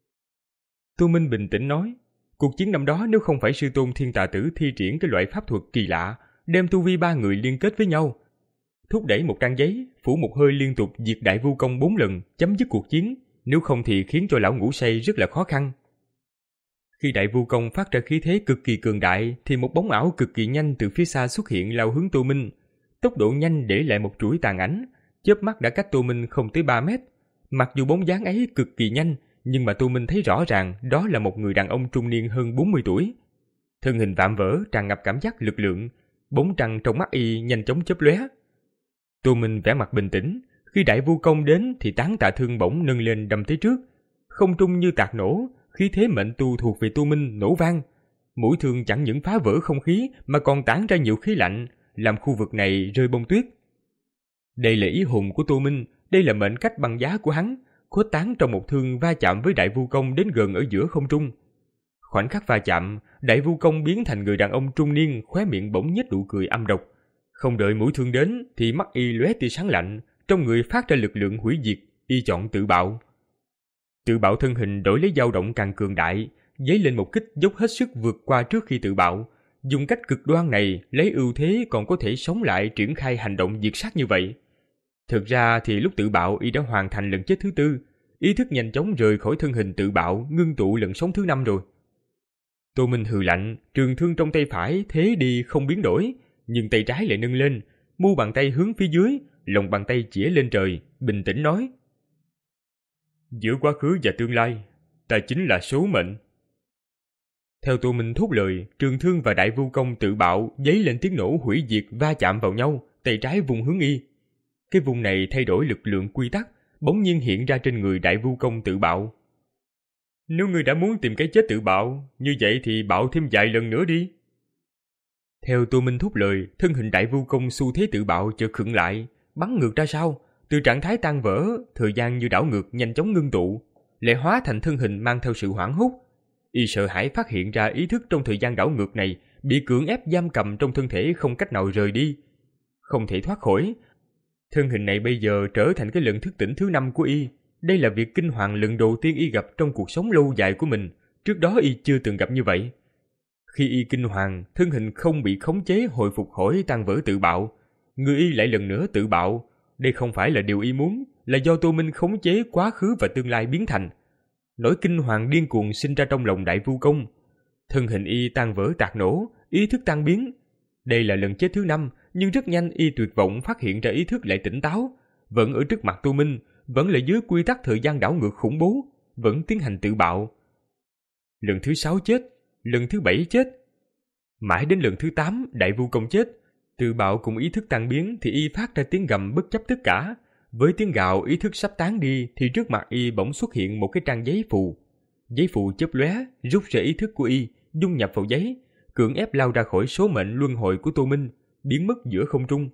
Tô Minh bình tĩnh nói, cuộc chiến năm đó nếu không phải sư tôn Thiên Tà Tử thi triển cái loại pháp thuật kỳ lạ, đem tu vi ba người liên kết với nhau, thúc đẩy một trang giấy, phủ một hơi liên tục diệt Đại Vu Công bốn lần, chấm dứt cuộc chiến, nếu không thì khiến cho lão ngủ say rất là khó khăn. Khi Đại Vu Công phát ra khí thế cực kỳ cường đại thì một bóng ảo cực kỳ nhanh từ phía xa xuất hiện lao hướng Tô Minh, tốc độ nhanh để lại một chuỗi tàn ảnh, chớp mắt đã cách Tô Minh không tới ba mét. Mặc dù bóng dáng ấy cực kỳ nhanh, nhưng mà Tô Minh thấy rõ ràng đó là một người đàn ông trung niên hơn bốn mươi tuổi. Thân hình vạm vỡ, tràn ngập cảm giác lực lượng, bóng trăng trong mắt y nhanh chóng chớp lóe. Tô Minh vẻ mặt bình tĩnh, khi Đại Vu Công đến thì tán tạ thương bỗng nâng lên đâm tới trước, không trung như tạc nổ, khí thế mệnh tu thuộc về Tô Minh nổ vang. Mũi thương chẳng những phá vỡ không khí mà còn tản ra nhiều khí lạnh, làm khu vực này rơi bông tuyết. Đây là ý hùng của Tô Minh, đây là mệnh cách băng giá của hắn, khuếch tán trong một thương va chạm với Đại Vu Công đến gần ở giữa không trung. Khoảnh khắc va chạm, Đại Vu Công biến thành người đàn ông trung niên, khóe miệng bỗng nhếch nụ cười âm độc. Không đợi mũi thương đến thì mắt y lóe tia sáng lạnh, trong người phát ra lực lượng hủy diệt, y chọn tự bạo. Tự bạo thân hình đổi lấy dao động càng cường đại, giấy lên một kích dốc hết sức vượt qua trước khi tự bạo. Dùng cách cực đoan này lấy ưu thế còn có thể sống lại triển khai hành động diệt sát như vậy. Thực ra thì lúc tự bạo y đã hoàn thành lần chết thứ tư, ý thức nhanh chóng rời khỏi thân hình tự bạo, ngưng tụ lần sống thứ năm rồi. Tô Minh hừ lạnh, trường thương trong tay phải thế đi không biến đổi, nhưng tay trái lại nâng lên, mu bàn tay hướng phía dưới, lòng bàn tay chĩa lên trời, bình tĩnh nói: giữa quá khứ và tương lai, ta chính là số mệnh. Theo Tô Minh thốt lời, trường thương và Đại Vu Công tự bạo giấy lên tiếng nổ hủy diệt va chạm vào nhau, tay trái vùng hướng y. Cái vùng này thay đổi lực lượng quy tắc, bỗng nhiên hiện ra trên người Đại Vu Công tự bạo. Nếu ngươi đã muốn tìm cái chết tự bạo, như vậy thì bạo thêm vài lần nữa đi. Theo Tô Minh thốt lời, thân hình Đại Vu Công xu thế tự bạo chợt khựng lại, bắn ngược ra sau, từ trạng thái tan vỡ, thời gian như đảo ngược nhanh chóng ngưng tụ, lại hóa thành thân hình mang theo sự hoảng hốt. Y sợ hãi phát hiện ra ý thức trong thời gian đảo ngược này bị cưỡng ép giam cầm trong thân thể không cách nào rời đi, không thể thoát khỏi. Thân hình này bây giờ trở thành cái lần thức tỉnh thứ năm của y. Đây là việc kinh hoàng lần đầu tiên y gặp trong cuộc sống lâu dài của mình, trước đó y chưa từng gặp như vậy. Khi y kinh hoàng, thân hình không bị khống chế hồi phục khỏi tan vỡ tự bạo, người y lại lần nữa tự bạo. Đây không phải là điều y muốn, là do Tô Minh khống chế quá khứ và tương lai biến thành. Nỗi kinh hoàng điên cuồng sinh ra trong lòng Đại Vu Công. Thân hình y tan vỡ tạc nổ, ý thức tan biến. Đây là lần chết thứ năm, nhưng rất nhanh y tuyệt vọng phát hiện ra ý thức lại tỉnh táo, vẫn ở trước mặt Tô Minh, vẫn là dưới quy tắc thời gian đảo ngược khủng bố, vẫn tiến hành tự bạo. Lần thứ sáu chết, lần thứ bảy chết. Mãi đến lần thứ tám, Đại Vu Công chết, tự bạo cùng ý thức tan biến thì y phát ra tiếng gầm bất chấp tất cả. Với tiếng gào ý thức sắp tán đi thì trước mặt y bỗng xuất hiện một cái trang giấy phù. Giấy phù chớp lóe, rút ra ý thức của y, dung nhập vào giấy, cưỡng ép lao ra khỏi số mệnh luân hồi của Tô Minh, biến mất giữa không trung.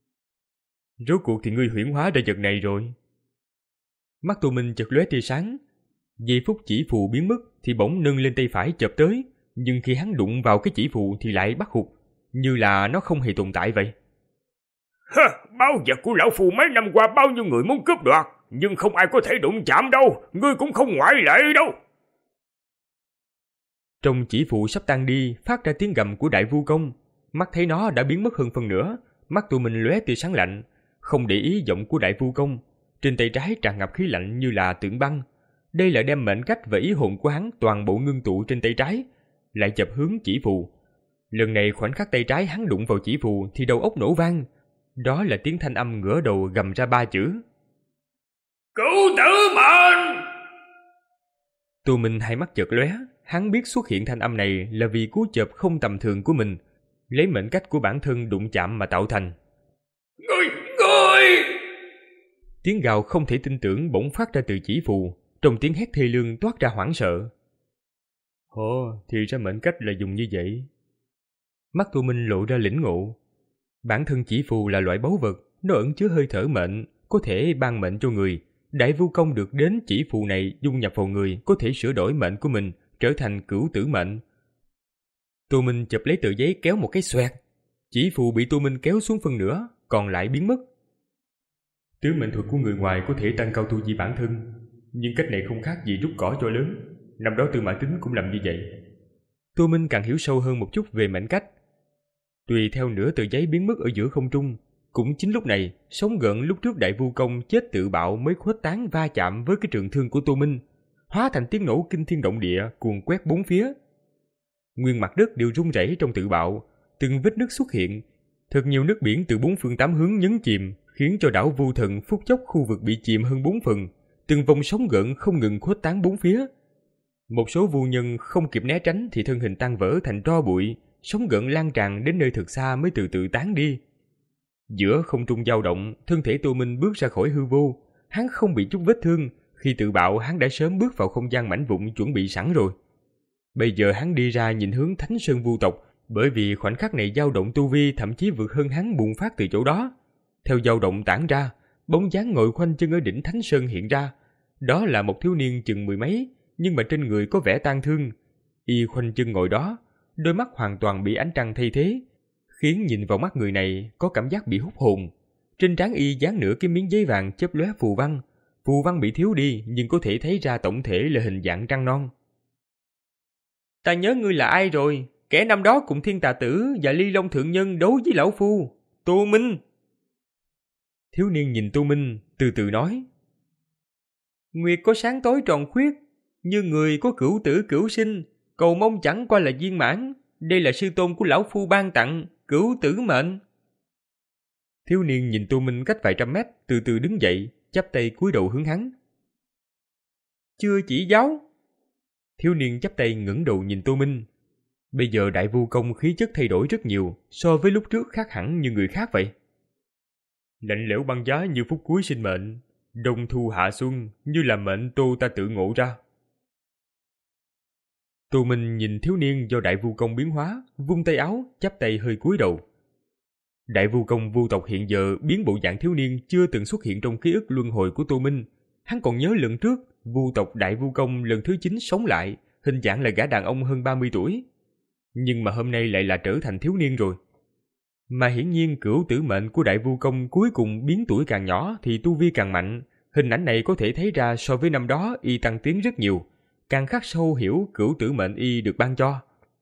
Rốt cuộc thì ngươi huyễn hóa ra vật này rồi. Mắt Tô Minh chợt lóe tia sáng. Giây phút chỉ phù biến mất thì bỗng nâng lên tay phải chộp tới, nhưng khi hắn đụng vào cái chỉ phù thì lại bắt hụt, như là nó không hề tồn tại vậy. Hơ, báu vật của lão phu mấy năm qua bao nhiêu người muốn cướp đoạt, nhưng không ai có thể đụng chạm đâu, ngươi cũng không ngoại lệ đâu. Trong chỉ phù sắp tan đi, phát ra tiếng gầm của Đại Vu Công. Mắt thấy nó đã biến mất hơn phần nửa, mắt Tô Minh lóe tia sáng lạnh, không để ý giọng của Đại Vu Công. Trên tay trái tràn ngập khí lạnh như là tượng băng. Đây là đem mệnh cách và ý hồn của hắn toàn bộ ngưng tụ trên tay trái, lại chập hướng chỉ phù. Lần này khoảnh khắc tay trái hắn đụng vào chỉ phù thì đầu óc nổ vang. Đó là tiếng thanh âm ngửa đầu gầm ra ba chữ: Cửu tử mệnh! Tô Minh hai mắt chợt lóe, hắn biết xuất hiện thanh âm này là vì cú chộp không tầm thường của mình, lấy mệnh cách của bản thân đụng chạm mà tạo thành. Ngươi, ngươi! Tiếng gào không thể tin tưởng bỗng phát ra từ chỉ phù, trong tiếng hét thê lương toát ra hoảng sợ. Ồ, thì ra mệnh cách là dùng như vậy. Mắt Tô Minh lộ ra lĩnh ngộ. Bản thân chỉ phù là loại báu vật, nó ẩn chứa hơi thở mệnh, có thể ban mệnh cho người. Đại Vu Công được đến chỉ phù này dung nhập vào người, có thể sửa đổi mệnh của mình, trở thành cửu tử mệnh. Tô Minh chụp lấy tờ giấy kéo một cái xoẹt. Chỉ phù bị Tô Minh kéo xuống phân nửa, còn lại biến mất. Tứ mệnh thuật của người ngoài có thể tăng cao tu vi bản thân, nhưng cách này không khác gì rút cỏ cho lớn. Năm đó Tư Mã Tính cũng làm như vậy. Tô Minh càng hiểu sâu hơn một chút về mệnh cách. Tùy theo nửa tờ giấy biến mất ở giữa không trung, cũng chính lúc này, sóng gợn lúc trước Đại Vu Công chết tự bạo mới khuếch tán va chạm với cái trường thương của Tô Minh, hóa thành tiếng nổ kinh thiên động địa cuồn quét bốn phía. Nguyên mặt đất đều rung rẩy trong tự bạo, từng vết nứt xuất hiện, thật nhiều nước biển từ bốn phương tám hướng nhấn chìm, khiến cho đảo Vu Thần phút chốc khu vực bị chìm hơn bốn phần, từng vòng sóng gợn không ngừng khuếch tán bốn phía. Một số vu nhân không kịp né tránh thì thân hình tan vỡ thành tro bụi, sóng gợn lan tràn đến nơi thực xa mới từ từ tán đi. Giữa không trung dao động, thân thể Tô Minh bước ra khỏi hư vô, hắn không bị chút vết thương, khi tự bạo hắn đã sớm bước vào không gian mảnh vụn chuẩn bị sẵn rồi. Bây giờ hắn đi ra nhìn hướng Thánh Sơn Vu tộc, Bởi vì khoảnh khắc này dao động tu vi thậm chí vượt hơn hắn bùng phát từ chỗ đó. Theo dao động tản ra, bóng dáng ngồi khoanh chân ở đỉnh Thánh Sơn hiện ra. Đó là một thiếu niên chừng mười mấy, nhưng mà trên người có vẻ tang thương. Y khoanh chân ngồi đó, đôi mắt hoàn toàn bị ánh trăng thay thế, khiến nhìn vào mắt người này có cảm giác bị hút hồn. Trên trán y dán nửa cái miếng giấy vàng chớp lóe phù văn. Phù văn bị thiếu đi nhưng có thể thấy ra tổng thể là hình dạng trăng non. Ta nhớ ngươi là ai rồi, kẻ năm đó cùng Thiên Tà Tử và Ly Long Thượng Nhân đấu với lão phu, Tô Minh. Thiếu niên nhìn Tô Minh, từ từ nói. Nguyệt có sáng tối tròn khuyết, như người có cửu tử cửu sinh, cầu mong chẳng qua là viên mãn. Đây là sư tôn của lão phu ban tặng, cửu tử mệnh. Thiếu niên nhìn Tô Minh cách vài trăm mét, từ từ đứng dậy, chắp tay cúi đầu hướng hắn. Chưa chỉ giáo. Thiếu niên chắp tay ngẩng đầu nhìn Tô Minh. Bây giờ Đại Vu Công khí chất thay đổi rất nhiều, so với lúc trước khác hẳn như người khác vậy. Lạnh lẽo băng giá như phút cuối sinh mệnh, đông thu hạ xuân như là mệnh tô ta tự ngộ ra. Tô Minh nhìn thiếu niên do Đại Vu Công biến hóa, vung tay áo, chắp tay hơi cúi đầu. Đại Vu Công Vu tộc hiện giờ biến bộ dạng thiếu niên chưa từng xuất hiện trong ký ức luân hồi của Tô Minh. Hắn còn nhớ lần trước, Vu tộc Đại Vu Công lần thứ chín sống lại, hình dạng là gã đàn ông hơn ba mươi tuổi. Nhưng mà hôm nay lại là trở thành thiếu niên rồi. Mà hiển nhiên cửu tử mệnh của Đại Vu Công cuối cùng biến tuổi càng nhỏ thì tu vi càng mạnh. Hình ảnh này có thể thấy ra so với năm đó y tăng tiến rất nhiều, càng khắc sâu hiểu cửu tử mệnh y được ban cho.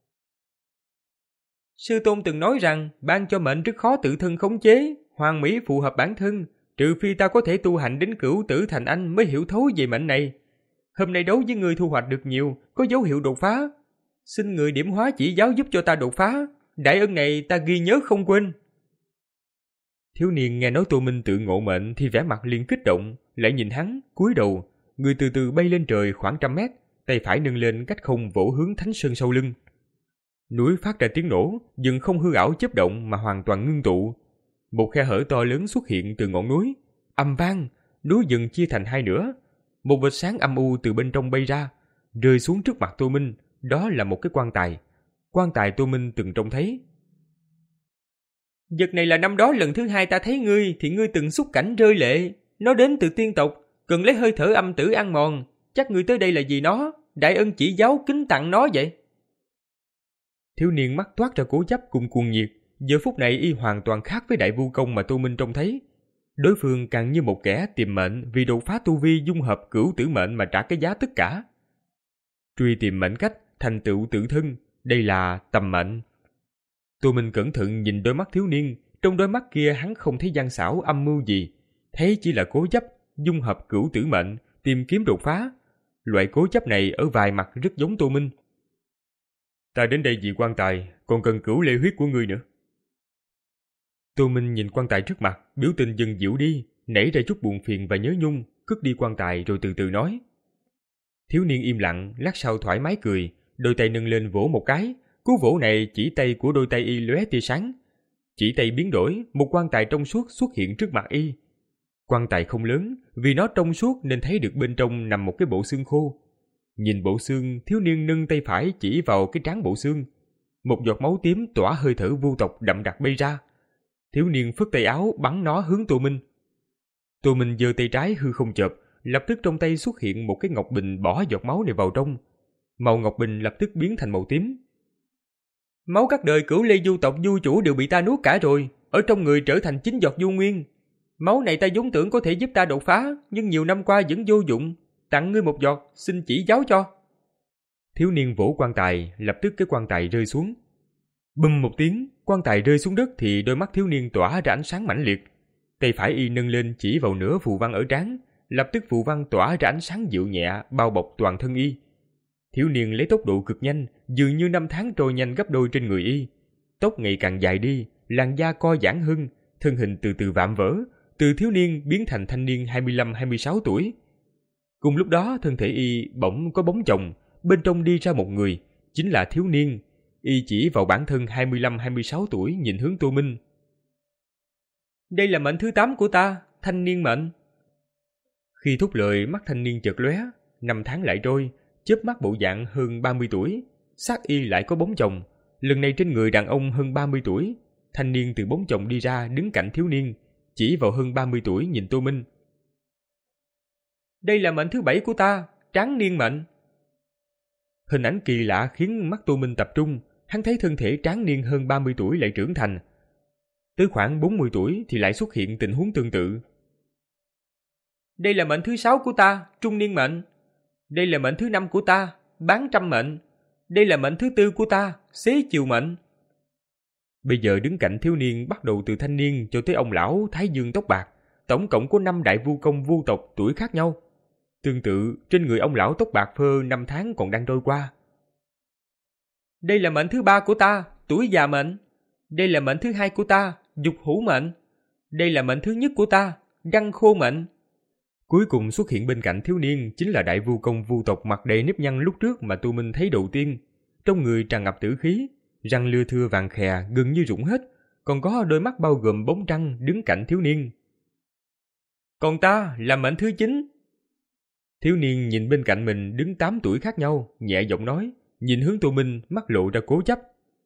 Sư tôn từng nói rằng ban cho mệnh rất khó tự thân khống chế, hoàn mỹ phù hợp bản thân, trừ phi ta có thể tu hành đến cửu tử thành anh mới hiểu thấu về mệnh này. Hôm nay đấu với người thu hoạch được nhiều, có dấu hiệu đột phá. Xin người điểm hóa chỉ giáo giúp cho ta đột phá, đại ân này ta ghi nhớ không quên. Thiếu niên nghe nói Tô Minh tự ngộ mệnh thì vẻ mặt liền kích động, lại nhìn hắn, cúi đầu, người từ từ bay lên trời khoảng trăm mét, tay phải nâng lên cách không vỗ hướng Thánh Sơn sau lưng. Núi phát ra tiếng nổ, dừng không hư ảo chớp động mà hoàn toàn ngưng tụ. Một khe hở to lớn xuất hiện từ ngọn núi, âm vang, núi dừng chia thành hai nửa. Một vệt sáng âm u từ bên trong bay ra, rơi xuống trước mặt Tô Minh. Đó là một cái quan tài. Quan tài Tô Minh từng trông thấy. Vật này là năm đó lần thứ hai ta thấy ngươi thì ngươi từng xúc cảnh rơi lệ. Nó đến từ tiên tộc, cần lấy hơi thở âm tử ăn mòn. Chắc ngươi tới đây là vì nó, đại ân chỉ giáo kính tặng nó vậy. Thiếu niên mắt toát ra cố chấp cùng cuồng nhiệt. Giờ phút này y hoàn toàn khác với Đại Vu Công mà Tô Minh trông thấy. Đối phương càng như một kẻ tìm mệnh vì đột phá tu vi dung hợp cửu tử mệnh mà trả cái giá tất cả. Truy tìm mệnh cách, thành tựu tự thân, đây là tầm mệnh. Tô Minh cẩn thận nhìn đôi mắt thiếu niên, trong đôi mắt kia hắn không thấy gian xảo âm mưu gì, thấy chỉ là cố chấp, dung hợp cửu tử mệnh, tìm kiếm đột phá. Loại cố chấp này ở vài mặt rất giống Tô Minh. Ta đến đây vì quan tài, còn cần cửu lê huyết của ngươi nữa. Tô Minh nhìn quan tài trước mặt, biểu tình dần dịu đi, nảy ra chút buồn phiền và nhớ nhung, cất đi quan tài rồi từ từ nói. Thiếu niên im lặng, lát sau thoải mái cười, đôi tay nâng lên vỗ một cái, cú vỗ này chỉ tay của đôi tay y lóe tia sáng. Chỉ tay biến đổi, một quan tài trong suốt xuất hiện trước mặt y. Quan tài không lớn, vì nó trong suốt nên thấy được bên trong nằm một cái bộ xương khô. Nhìn bộ xương, thiếu niên nâng tay phải chỉ vào cái trán bộ xương. Một giọt máu tím tỏa hơi thở vu tộc đậm đặc bay ra. Thiếu niên phất tay áo bắn nó hướng Tô Minh. Tô Minh giơ tay trái hư không chộp, lập tức trong tay xuất hiện một cái ngọc bình bỏ giọt máu này vào trong. Màu ngọc bình lập tức biến thành màu tím. Máu các đời cửu lê du tộc du chủ đều bị ta nuốt cả rồi, ở trong người trở thành chín giọt du nguyên. Máu này ta vốn tưởng có thể giúp ta đột phá, nhưng nhiều năm qua vẫn vô dụng. Tặng ngươi một giọt, xin chỉ giáo cho. Thiếu niên vỗ quan tài, lập tức cái quan tài rơi xuống. Bùm một tiếng, quan tài rơi xuống đất thì đôi mắt thiếu niên tỏa ra ánh sáng mãnh liệt. Tay phải y nâng lên chỉ vào nửa phù văn ở trán, lập tức phù văn tỏa ra ánh sáng dịu nhẹ bao bọc toàn thân y. Thiếu niên lấy tốc độ cực nhanh, dường như năm tháng trôi nhanh gấp đôi trên người y. Tóc ngày càng dài đi, làn da co giãn hơn, thân hình từ từ vạm vỡ, từ thiếu niên biến thành thanh niên hai mươi lăm hai mươi sáu tuổi. Cùng lúc đó thân thể y bỗng có bóng chồng, bên trong đi ra một người, chính là thiếu niên. Y chỉ vào bản thân hai mươi lăm hai mươi sáu tuổi nhìn hướng Tô Minh. Đây là mệnh thứ tám của ta, thanh niên mệnh. Khi thốt lời mắt thanh niên chợt lóe, năm tháng lại trôi, chớp mắt bộ dạng hơn ba mươi tuổi, sắc y lại có bóng chồng, Lần này trên người đàn ông hơn ba mươi tuổi, thanh niên từ bóng chồng đi ra đứng cạnh thiếu niên, chỉ vào hơn ba mươi tuổi nhìn Tô Minh. Đây là mệnh thứ bảy của ta, tráng niên mệnh. Hình ảnh kỳ lạ khiến mắt Tô Minh tập trung, hắn thấy thân thể tráng niên hơn ba mươi tuổi lại trưởng thành. Tới khoảng bốn mươi tuổi thì lại xuất hiện tình huống tương tự. Đây là mệnh thứ sáu của ta, trung niên mệnh. Đây là mệnh thứ năm của ta, bán trăm mệnh. Đây là mệnh thứ tư của ta, xế chiều mệnh. Bây giờ đứng cạnh thiếu niên bắt đầu từ thanh niên cho tới ông lão thái dương tóc bạc, tổng cộng có năm đại vu công vu tộc tuổi khác nhau. Tương tự, trên người ông lão tóc bạc phơ năm tháng còn đang trôi qua. Đây là mệnh thứ ba của ta, tuổi già mệnh. Đây là mệnh thứ hai của ta, dục hữu mệnh. Đây là mệnh thứ nhất của ta, răng khô mệnh. Cuối cùng xuất hiện bên cạnh thiếu niên chính là đại vu công vu tộc mặt đầy nếp nhăn lúc trước mà Tô Minh thấy đầu tiên. Trong người tràn ngập tử khí, răng lưa thưa vàng khè gần như rụng hết, còn có đôi mắt bao gồm bóng răng đứng cạnh thiếu niên. Còn ta là mệnh thứ chín. Thiếu niên nhìn bên cạnh mình đứng tám tuổi khác nhau, nhẹ giọng nói, nhìn hướng Tô Minh, mắt lộ ra cố chấp.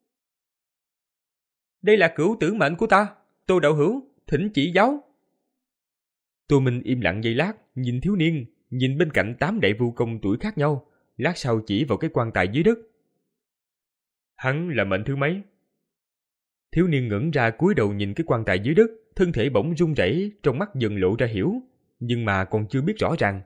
Đây là cửu tử mệnh của ta, Tô đạo hữu, thỉnh chỉ giáo. Tô Minh im lặng giây lát, nhìn thiếu niên, nhìn bên cạnh tám đại vu công tuổi khác nhau, lát sau chỉ vào cái quan tài dưới đất. Hắn là mệnh thứ mấy? Thiếu niên ngẩng ra cúi đầu nhìn cái quan tài dưới đất, thân thể bỗng run rẩy, trong mắt dần lộ ra hiểu, nhưng mà còn chưa biết rõ ràng.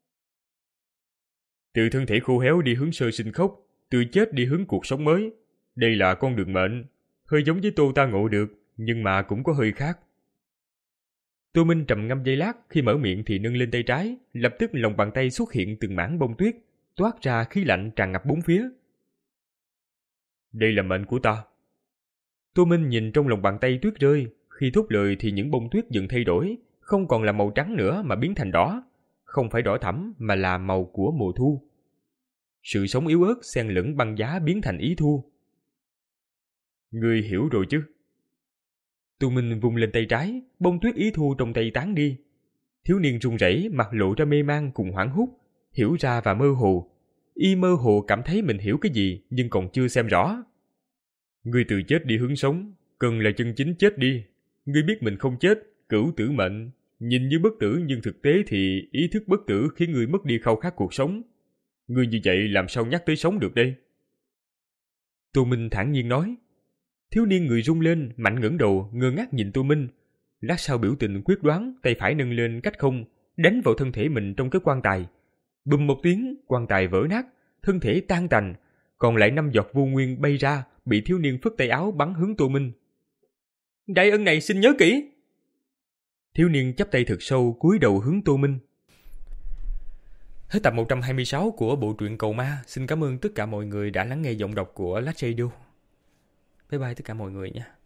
Từ thân thể khô héo đi hướng sơ sinh khốc, từ chết đi hướng cuộc sống mới. Đây là con đường mệnh, hơi giống với Tô ta ngộ được, nhưng mà cũng có hơi khác. Tô Minh trầm ngâm giây lát, khi mở miệng thì nâng lên tay trái, lập tức lòng bàn tay xuất hiện từng mảng bông tuyết, toát ra khí lạnh tràn ngập bốn phía. Đây là mệnh của ta. Tô Minh nhìn trong lòng bàn tay tuyết rơi, khi thốt lời thì những bông tuyết dần thay đổi, không còn là màu trắng nữa mà biến thành đỏ, không phải đỏ thẫm mà là màu của mùa thu. Sự sống yếu ớt xen lẫn băng giá biến thành ý thu. Ngươi hiểu rồi chứ? Tô Minh vung lên tay trái, bông tuyết ý thu trong tay tán đi. Thiếu niên run rẩy, mặt lộ ra mê man cùng hoảng hốt, hiểu ra và mơ hồ. Y mơ hồ cảm thấy mình hiểu cái gì nhưng còn chưa xem rõ. Ngươi từ chết đi hướng sống, cần là chân chính chết đi. Ngươi biết mình không chết, cửu tử mệnh, nhìn như bất tử nhưng thực tế thì ý thức bất tử khiến ngươi mất đi khao khát cuộc sống. Ngươi như vậy làm sao nhắc tới sống được đây? Tô Minh thản nhiên nói. Thiếu niên người rung lên, mạnh ngẩng đầu, ngơ ngác nhìn Tô Minh. Lát sau biểu tình quyết đoán, tay phải nâng lên cách không, đánh vào thân thể mình trong cái quan tài. Bùm một tiếng, quan tài vỡ nát, thân thể tan tành, còn lại năm giọt vô nguyên bay ra, bị thiếu niên phất tay áo bắn hướng Tô Minh. Đại ân này xin nhớ kỹ. Thiếu niên chắp tay thật sâu, cúi đầu hướng Tô Minh. Hết tập một trăm hai mươi sáu của bộ truyện Cầu Ma. Xin cảm ơn tất cả mọi người đã lắng nghe giọng đọc của Lách Radio. Bye bye tất cả mọi người nha.